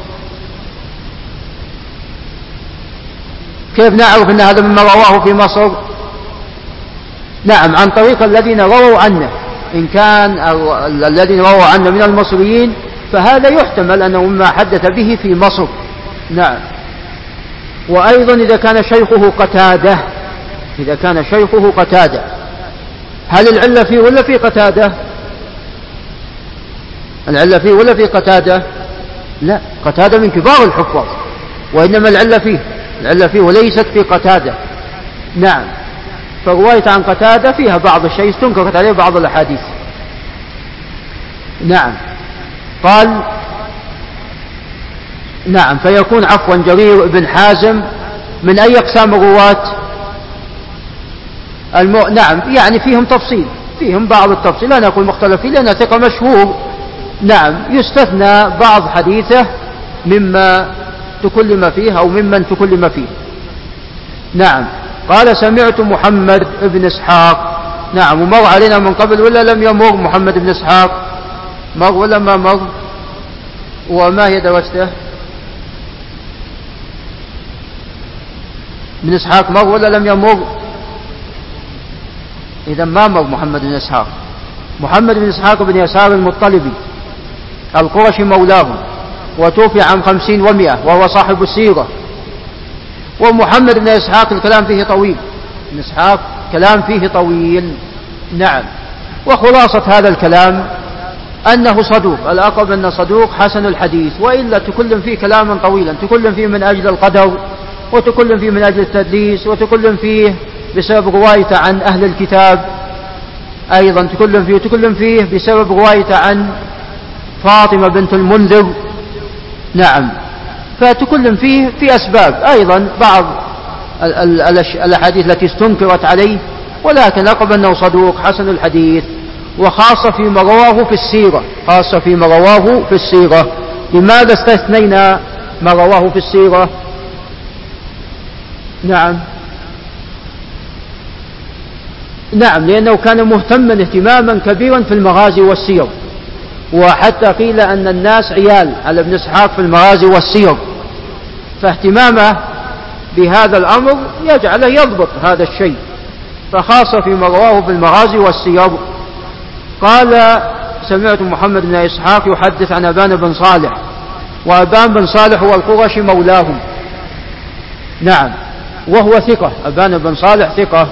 كيف نعرف أن هذا مما رواه في مصر؟ نعم عن طريق الذين رووا عنه، إن كان الذين رووا عنه من المصريين فهذا يحتمل أنه مما حدث به في مصر. نعم. وأيضا إذا كان شيخه قتادة، إذا كان شيخه قتادة، هل العلة فيه ولا في قتادة؟ العلة فيه ولا في قتادة؟ لا، قتادة من كبار الحفاظ، وإنما العلة فيه، العلة فيه وليست في قتادة. نعم. فرواية عن قتادة فيها بعض الشيء، استنكرت عليه بعض الأحاديث. نعم. قال نعم فيكون عفوا جرير بن حازم من أي أقسام الرواة؟ المو... نعم يعني فيهم تفصيل، فيهم بعض التفصيل، لا نقول مختلف فيه لأنه ثقة مشهور. نعم يستثنى بعض حديثه مما تكلم فيه أو ممن تكلم فيه. نعم. قال سمعت محمد بن إسحاق. نعم ومر علينا من قبل ولا لم يمر محمد بن إسحاق؟ مر ولا ما مر؟ وما هي درجته؟ بن إسحاق مر ولا لم يمر؟ إذا ما مر محمد بن إسحاق. محمد بن إسحاق بن يسار المطلبي القرشي مولاه، وتوفي عام خمسين ومئة، وهو صاحب السيرة. ومحمد بن إسحاق الكلام فيه طويل، بن إسحاق كلام فيه طويل. نعم. وخلاصة هذا الكلام أنه صدوق، الأقرب أنه صدوق حسن الحديث، وإلا تكلم فيه كلاما طويلا، تكلم فيه من أجل القدر، وتكلم فيه من أجل التدليس، وتكلم فيه بسبب روايته عن أهل الكتاب، أيضا تكلم فيه وتكلم فيه بسبب روايته عن فاطمة بنت المنذر. نعم. فتكلم فيه في أسباب، أيضا بعض الأحاديث التي استنكرت عليه، ولكن الأقرب أنه صدوق حسن الحديث، وخاصة فيما رواه في السيرة، خاصة فيما رواه في السيرة. لماذا استثنينا ما رواه في السيرة؟ نعم. نعم لأنه كان مهتما اهتماما كبيرا في المغازي والسير، وحتى قيل أن الناس عيال على ابن إسحاق في المغازي والسير، فاهتمامه بهذا الأمر يجعله يضبط هذا الشيء، فخاصة فيما رواه في المغازي والسير. قال سمعت محمد بن إسحاق يحدث عن أبان بن صالح، وأبان بن صالح هو القرشي مولاه. نعم. وهو ثقة، أبان بن صالح ثقة.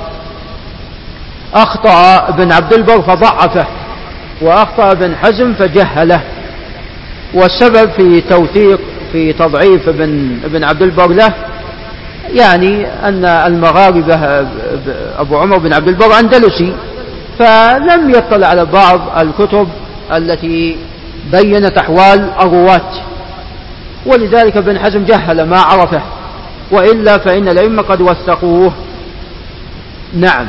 أخطأ ابن عبد البر فضعفه، وأخطأ ابن حزم فجهله، والسبب في توثيق في تضعيف ابن, ابن عبد البر له يعني أن المغاربة أبو عمر بن عبد البر أندلسي، فلم يطلع على بعض الكتب التي بينت أحوال الرواة، ولذلك ابن حزم جهل ما عرفه، وإلا فإن الأئمة قد وثقوه. نعم.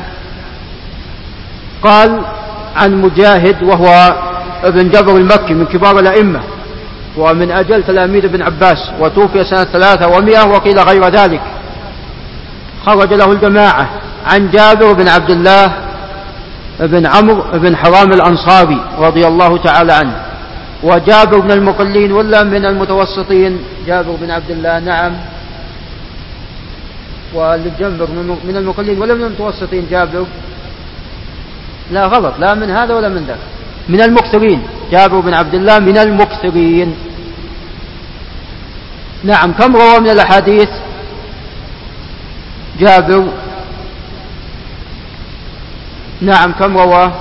قال عن مجاهد وهو ابن جبر المكي من كبار الأئمة، ومن أجل تلاميذ ابن عباس، وتوفي سنة ثلاثة ومئة وقيل غير ذلك. خرج له الجماعة عن جابر بن عبد الله بن عمرو بن حرام الأنصاري رضي الله تعالى عنه. وجابر بن المقلين ولا من المتوسطين؟ جابر بن عبد الله نعم. والجنبر من المقلين ولا من المتوسطين؟ جابر لا غلط، لا من هذا ولا من ذاك، من المكثرين. جابر بن عبد الله من المكثرين. نعم. كم روى من الأحاديث جابر؟ نعم كم روى؟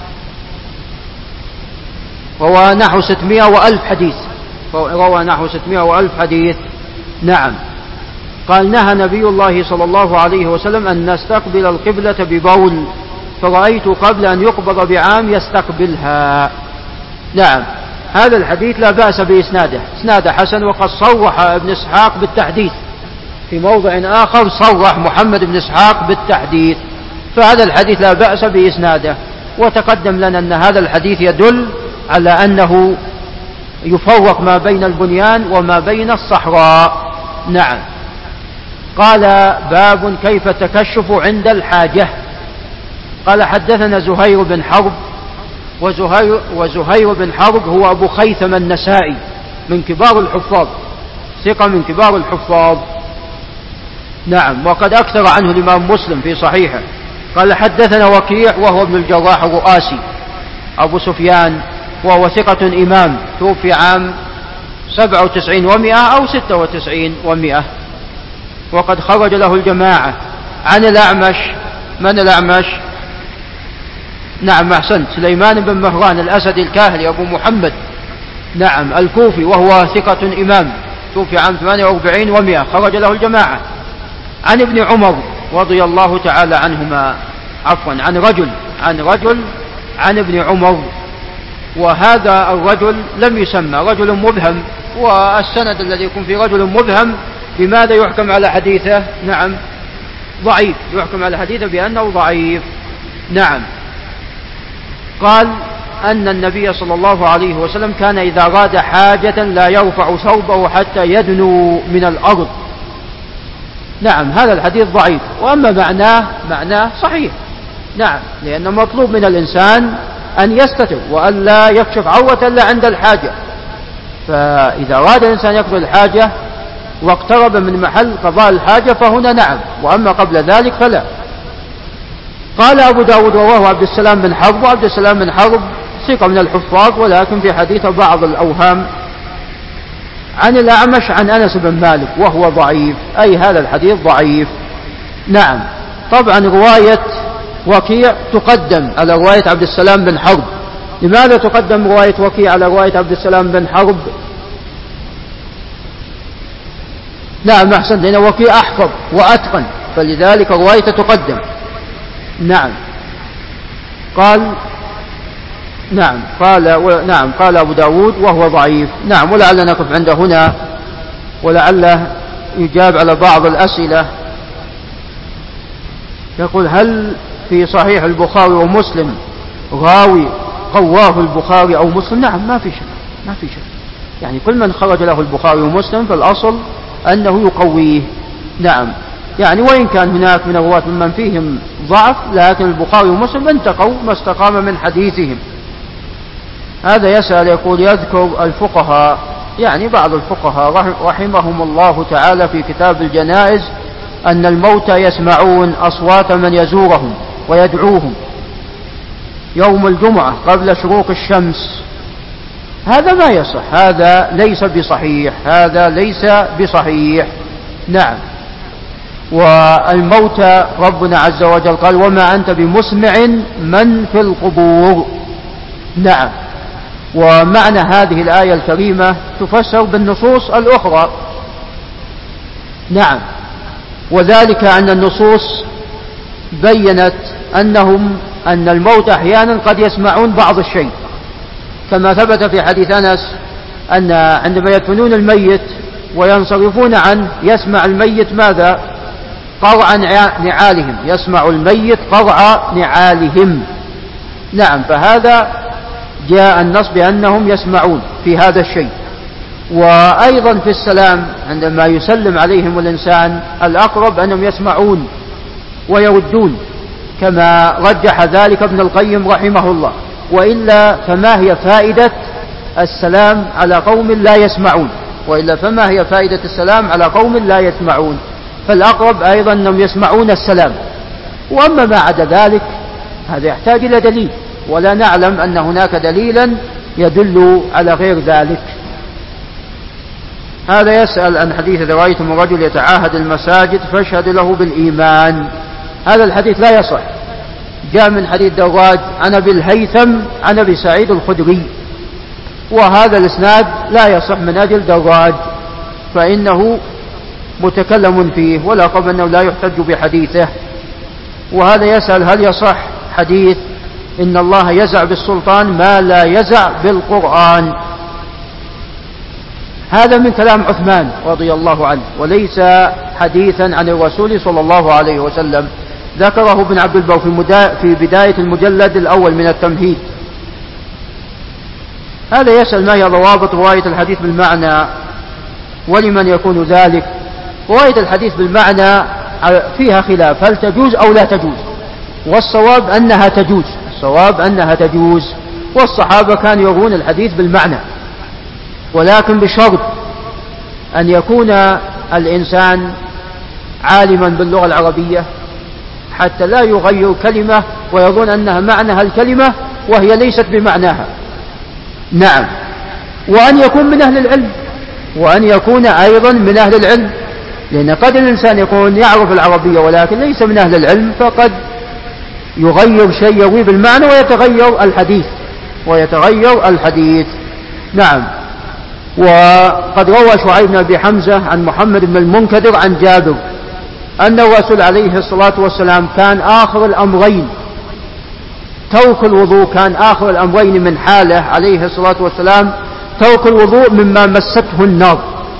روى نحو ستمائة وألف حديث، روى نحو ستمائة وألف حديث. نعم. قال نهى نبي الله صلى الله عليه وسلم أن نستقبل القبلة ببول، فرأيت قبل أن يقبض بعام يستقبلها. نعم. هذا الحديث لا بأس بإسناده، إسناده حسن، وقد صرح ابن إسحاق بالتحديث في موضع آخر، صرح محمد بن إسحاق بالتحديث، فهذا الحديث لا بأس بإسناده. وتقدم لنا أن هذا الحديث يدل على أنه يفرق ما بين البنيان وما بين الصحراء. نعم. قال باب كيف التكشف عند الحاجة. قال حدثنا زهير بن حرب، وزهير, وزهير بن حرب هو أبو خيثم النسائي من كبار الحفاظ، ثقة من كبار الحفاظ. نعم. وقد أكثر عنه الإمام مسلم في صحيحه. قال حدثنا وكيع وهو ابن الجراح الرؤاسي أبو سفيان، وهو ثقة إمام، توفي عام سبعة وتسعين ومئة أو ستة وتسعين ومئة، وقد خرج له الجماعة. عن الأعمش. من الأعمش؟ نعم أحسنت، سليمان بن مهران الأسدي الكاهلي أبو محمد، نعم الكوفي، وهو ثقة إمام، توفي عام ثمانية وأربعين ومئة، خرج له الجماعة. عن ابن عمر رضي الله تعالى عنهما، عفوا عن رجل عن رجل عن ابن عمر، وهذا الرجل لم يسمى، رجل مبهم، والسند الذي يكون في رجل مبهم بماذا يحكم على حديثه؟ نعم ضعيف، يحكم على حديثه بأنه ضعيف. نعم. قال أن النبي صلى الله عليه وسلم كان إذا أراد حاجة لا يرفع ثوبه حتى يدنو من الأرض. نعم. هذا الحديث ضعيف، وأما معناه معناه صحيح. نعم. لأن مطلوب من الإنسان أن يستتر وأن لا يكشف عورة إلا عند الحاجة، فإذا أراد الإنسان يقضي الحاجة واقترب من محل قضاء الحاجة فهنا نعم، وأما قبل ذلك فلا. قال أبو داود رواه عبد السلام بن حرب، وعبد السلام بن حرب ثقة من الحفاظ، ولكن في حديثه بعض الأوهام. عن الأعمش عن أنس بن مالك وهو ضعيف، أي هذا الحديث ضعيف. نعم. طبعا رواية وكيع تقدم على رواية عبد السلام بن حرب. لماذا تقدم رواية وكيع على رواية عبد السلام بن حرب؟ نعم أحسن، لأن وكيع أحفظ وأتقن، فلذلك روايته تقدم. نعم. قال نعم قال و... نعم قال أبو داود وهو ضعيف. نعم. ولعل نقف عند هنا، ولعله يجاب على بعض الأسئلة. يقول هل في صحيح البخاري ومسلم راوي قواه البخاري أو مسلم؟ نعم ما في شك، ما في شك، يعني كل من خرج له البخاري ومسلم فالأصل أنه يقويه. نعم. يعني وإن كان هناك من الرواة ممن فيهم ضعف، لكن البخاري ومسلم انتقوا ما استقام من حديثهم. هذا يسأل يقول يذكر الفقهاء، يعني بعض الفقهاء رحمهم الله تعالى في كتاب الجنائز أن الموتى يسمعون أصوات من يزورهم ويدعوهم يوم الجمعة قبل شروق الشمس. هذا ما يصح، هذا ليس بصحيح، هذا ليس بصحيح. نعم. والموتى ربنا عز وجل قال وما أنت بمسمع من في القبور. نعم. ومعنى هذه الآية الكريمة تفسر بالنصوص الأخرى. نعم. وذلك أن النصوص بيّنت أنهم أن الموت أحيانا قد يسمعون بعض الشيء، كما ثبت في حديث أنس أن عندما يدفنون الميت وينصرفون عنه يسمع الميت ماذا؟ قرع نعالهم، يسمع الميت قرع نعالهم. نعم. فهذا جاء النص بأنهم يسمعون في هذا الشيء. وأيضا في السلام عندما يسلم عليهم الإنسان الأقرب أنهم يسمعون ويردون، كما رجح ذلك ابن القيم رحمه الله. وإلا فما هي فائدة السلام على قوم لا يسمعون وإلا فما هي فائدة السلام على قوم لا يسمعون؟ فالأقرب أيضا أنهم يسمعون السلام. وأما ما عدا ذلك هذا يحتاج إلى دليل، ولا نعلم أن هناك دليلا يدل على غير ذلك. هذا يسأل عن حديث إذا رأيتم الرجل يتعاهد المساجد فاشهد له بالإيمان. هذا الحديث لا يصح، جاء من حديث دراج عن أبي الهيثم عن أبي سعيد الخدري، وهذا الإسناد لا يصح من أجل دراج فإنه متكلم فيه، ولا قبل أنه لا يحتج بحديثه. وهذا يسأل هل يصح حديث إن الله يزع بالسلطان ما لا يزع بالقرآن؟ هذا من كلام عثمان رضي الله عنه وليس حديثا عن الرسول صلى الله عليه وسلم، ذكره ابن عبد البر في بداية المجلد الأول من التمهيد. هذا يسأل ما هي ضوابط رواية الحديث بالمعنى ولمن يكون ذلك؟ رواية الحديث بالمعنى فيها خلاف هل تجوز أو لا تجوز، والصواب أنها تجوز الصواب أنها تجوز والصحابة كانوا يروون الحديث بالمعنى، ولكن بشرط أن يكون الإنسان عالما باللغة العربية حتى لا يغير كلمة ويظن أنها معناها الكلمة وهي ليست بمعناها. نعم، وأن يكون من أهل العلم وأن يكون أيضا من أهل العلم، لأن قد الإنسان يكون يعرف العربية ولكن ليس من أهل العلم، فقد يغير شيء يروي بالمعنى ويتغير الحديث ويتغير الحديث. نعم. وقد روى شعيب بن أبي حمزة عن محمد بن المنكدر عن جابر أن الرسول عليه الصلاة والسلام كان آخر الأمرين ترك الوضوء كان آخر الأمرين من حاله عليه الصلاة والسلام ترك الوضوء مما مسته النار.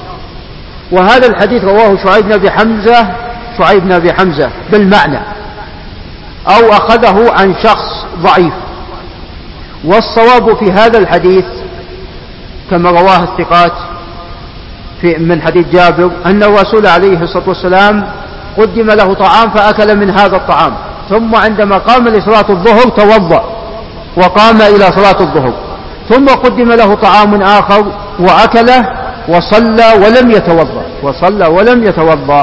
وهذا الحديث رواه شعيب بن أبي حمزة شعيب بن أبي حمزة بالمعنى أو أخذه عن شخص ضعيف. والصواب في هذا الحديث كما رواه الثقات في من حديث جابر أن الرسول عليه الصلاة والسلام قدم له طعام فأكل من هذا الطعام، ثم عندما قام لصلاة الظهر توضأ وقام إلى صلاة الظهر، ثم قدم له طعام آخر وأكله وصلى ولم يتوضأ وصلى ولم يتوضأ.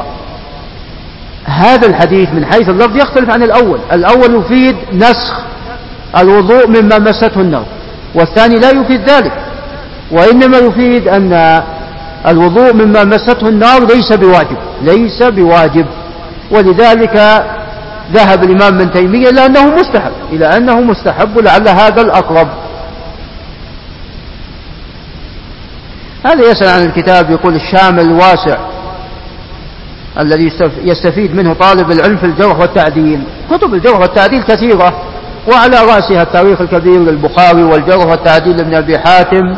هذا الحديث من حيث اللفظ يختلف عن الأول. الأول يفيد نسخ الوضوء مما مسته النار، والثاني لا يفيد ذلك، وإنما يفيد أن الوضوء مما مسته النار ليس بواجب ليس بواجب ولذلك ذهب الإمام ابن تيمية إلى أنه مستحب إلى أنه مستحب لعل هذا الأقرب. هذا يسأل عن الكتاب يقول الشامل الواسع الذي يستفيد منه طالب العلم في الجرح والتعديل. كتب الجرح والتعديل كثيرة، وعلى رأسها التاريخ الكبير للبخاري والجرح والتعديل لابن أبي حاتم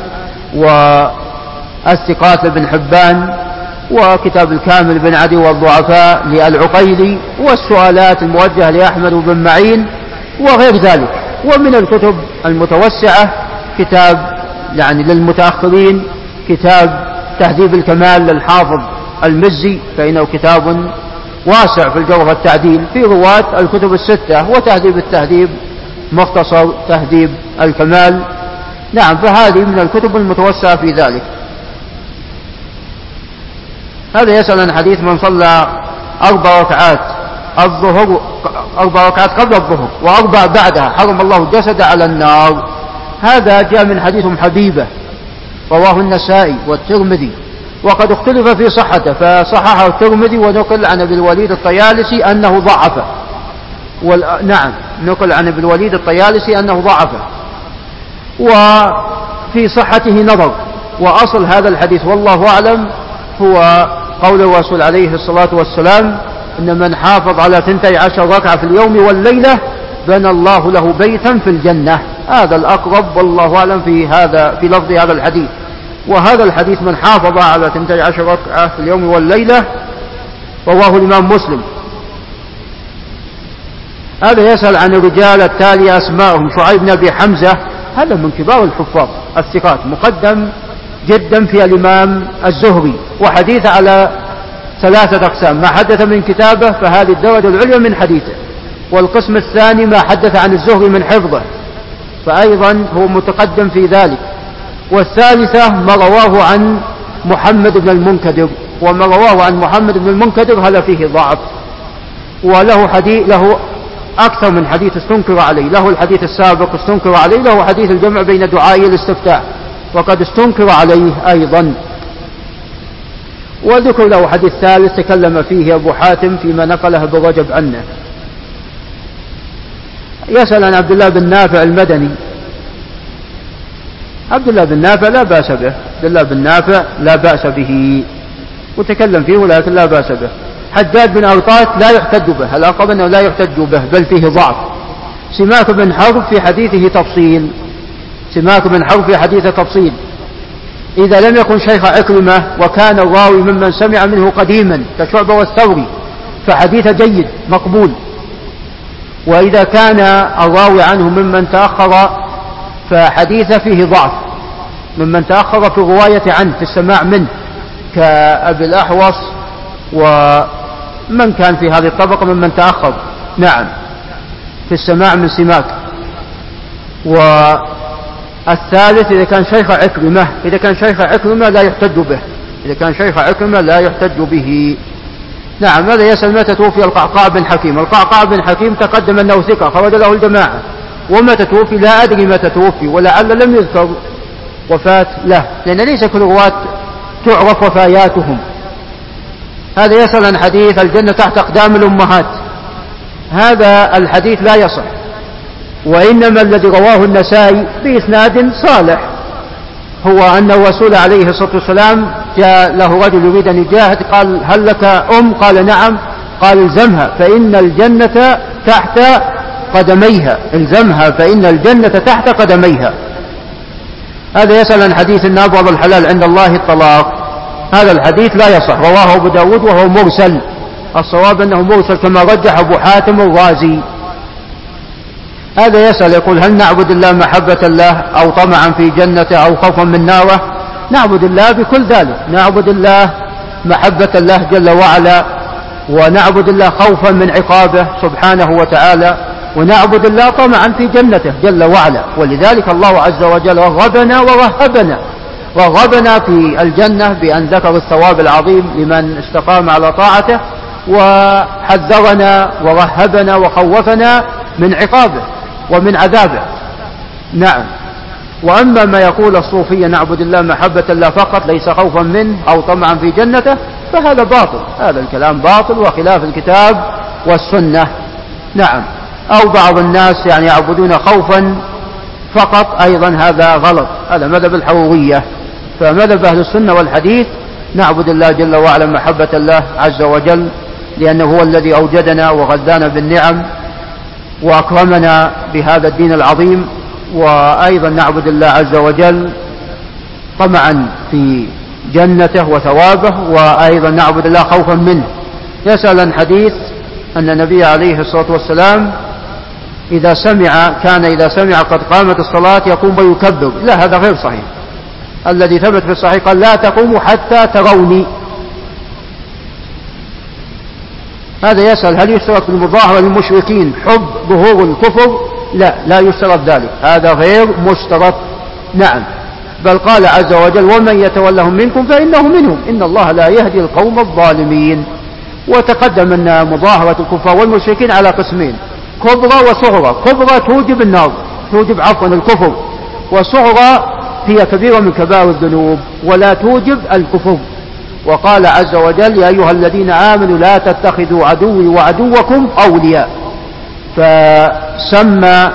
والثقات لابن حبان وكتاب الكامل لابن عدي والضعفاء للعقيلي والسؤالات الموجهة لأحمد بن معين وغير ذلك. ومن الكتب المتوسعة كتاب يعني للمتأخرين كتاب تهذيب الكمال للحافظ المزي، فإنه كتاب واسع في الجرح والتعديل في رواة الكتب الستة، وتهذيب التهذيب مختصر تهذيب الكمال. نعم، فهذه من الكتب المتوسعة في ذلك. هذا يسأل عن حديث من صلى أربع ركعات الظهر أربع ركعات قبل الظهر وأربع بعدها حرم الله الجسد على النار. هذا جاء من حديث حبيبة رواه النسائي والترمذي، وقد اختلف في صحته فصححه الترمذي ونقل عن ابي الوليد الطيالسي أنه ضعفه. وال... نعم نقل عن ابي الوليد الطيالسي أنه ضعفه، وفي صحته نظر. وأصل هذا الحديث والله أعلم هو قول الرسول عليه الصلاة والسلام إن من حافظ على ثنتي عشر ركعة في اليوم والليلة بنى الله له بيتا في الجنة. هذا الأقرب والله أعلم في هذا في لفظ هذا الحديث. وهذا الحديث من حافظ على ثنتي عشر ركعة في اليوم والليلة رواه الإمام مسلم. هذا يسأل عن الرجال التالي أسماءهم شعيب بن أبي حمزة، هذا من كبار الحفاظ الثقات، مقدم جدا في الإمام الزهري، وحديثه على ثلاثة أقسام: ما حدث من كتابه فهذه الدرجة العليا من حديثه، والقسم الثاني ما حدث عن الزهري من حفظه فأيضا هو متقدم في ذلك، والثالثة ما رواه عن محمد بن المنكدر، وما رواه عن محمد بن المنكدر هذا فيه ضعف، وله حديث له أكثر من حديث استنكر عليه، له الحديث السابق استنكر عليه، له حديث الجمع بين دعائي الاستفتاح وقد استنكر عليه أيضا، وذكر له حديث ثالث تكلم فيه أبو حاتم فيما نقله ابن رجب عنه. يسأل عن عبد الله بن نافع المدني. عبد الله بن نافع لا بأس به، عبد الله بن نافع لا بأس به وتكلم فيه ولكن لا بأس به. حجاج بن أوطات لا يحتج به، الأقرب أنه لا يحتج به بل فيه ضعف. سماك بن حرب في حديثه تفصيل، سماك بن حرب في حديثه تفصيل إذا لم يكن شيخ عكرمة وكان الراوي ممن سمع منه قديما كشعبة والثوري فحديث جيد مقبول، وإذا كان الراوي عنه ممن تأخر فحديثه فيه ضعف، ممن تأخر في الرواية عنه في السماع منه كأبي الأحوص ومن كان في هذه الطبقة ممن تأخر نعم في السماع من سماك. والثالث إذا كان شيخ عكرمة، إذا كان شيخ عكرمة لا يحتج به، إذا كان شيخ عكرمة لا يحتج به. نعم. ماذا يسأل متى توفي القعقاع بن حكيم؟ القعقاع بن حكيم تقدم أنه ثقة خرج له الجماعة، ومتى توفي لا أدري متى توفي، ولعل لم يذكر وفاة له لأن ليس كل الرواة تعرف وفاياتهم. هذا يسأل عن حديث الجنة تحت أقدام الأمهات، هذا الحديث لا يصح، وإنما الذي رواه النسائي بإسناد صالح هو أن الرسول عليه الصلاة والسلام جاء له رجل يريد أن يجاهد، قال هل لك أم؟ قال نعم، قال الزمها فإن الجنة تحت قدميها، الزمها فإن الجنة تحت قدميها. هذا يسأل عن حديث أن أبغض الحلال عند الله الطلاق، هذا الحديث لا يصح، رواه أبو داود وهو مرسل، الصواب أنه مرسل كما رجح أبو حاتم الرازي. هذا يسأل يقول هل نعبد الله محبة الله أو طمعا في جنته أو خوفا من ناره؟ نعبد الله بكل ذلك، نعبد الله محبة الله جل وعلا، ونعبد الله خوفا من عقابه سبحانه وتعالى، ونعبد الله طمعا في جنته جل وعلا. ولذلك الله عز وجل رغبنا ورهبنا، رغبنا في الجنة بأن ذكر الثواب العظيم لمن استقام على طاعته، وحذرنا ورهبنا وخوفنا من عقابه ومن عذابه. نعم. وأما ما يقول الصوفية نعبد الله محبة الله فقط ليس خوفا منه أو طمعا في جنته فهذا باطل، هذا الكلام باطل وخلاف الكتاب والسنة. نعم. أو بعض الناس يعني يعبدون خوفا فقط، أيضا هذا غلط، هذا مذهب الحرورية. فمذهب أهل السنة والحديث نعبد الله جل وعلا محبة الله عز وجل لأنه هو الذي أوجدنا وغذانا بالنعم وأكرمنا بهذا الدين العظيم، وأيضا نعبد الله عز وجل طمعا في جنته وثوابه، وأيضا نعبد الله خوفا منه. يسأل عن حديث أن النبي عليه الصلاة والسلام إذا سمع كان إذا سمع قد قامت الصلاة يقوم ويكبر، لا هذا غير صحيح. الذي ثبت في الصحيح قال لا تقوموا حتى تروني. هذا يسأل هل يشترط في المظاهرة للمشركين حب ظهور الكفر؟ لا، لا يشترط ذلك، هذا غير مشترط. نعم. بل قال عز وجل ومن يتولهم منكم فإنه منهم إن الله لا يهدي القوم الظالمين. وتقدم أن مظاهرة الكفار والمشركين على قسمين، كبرى وصغرى. كبرى توجب النار، توجب عفوا الكفر، وصغرى هي كبيرة من كبائر الذنوب ولا توجب الكفر. وقال عز وجل يا أيها الذين آمنوا لا تتخذوا عدوي وعدوكم أولياء، فسمى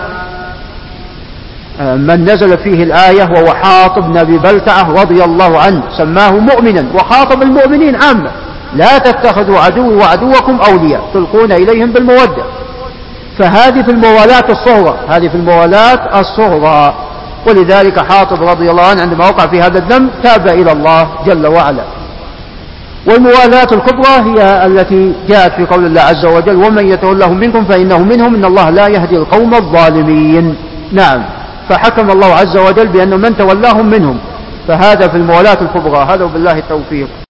من نزل فيه الآية وهو حاطب بن أبي بلتعة رضي الله عنه سماه مؤمنا وخاطب المؤمنين عامة لا تتخذوا عدوي وعدوكم أولياء تلقون إليهم بالمودة. فهذه في الموالاة الصغرى، هذه في الموالاة الصغرى. ولذلك حاطب رضي الله عنه عندما وقع في هذا الذنب تاب إلى الله جل وعلا. والموالاة الكبرى هي التي جاءت في قول الله عز وجل ومن يتولهم منكم فإنه منهم إن الله لا يهدي القوم الظالمين. نعم. فحكم الله عز وجل بأن من تولاهم منهم، فهذا في المولاة الكبرى. هذا وبالله التوفيق.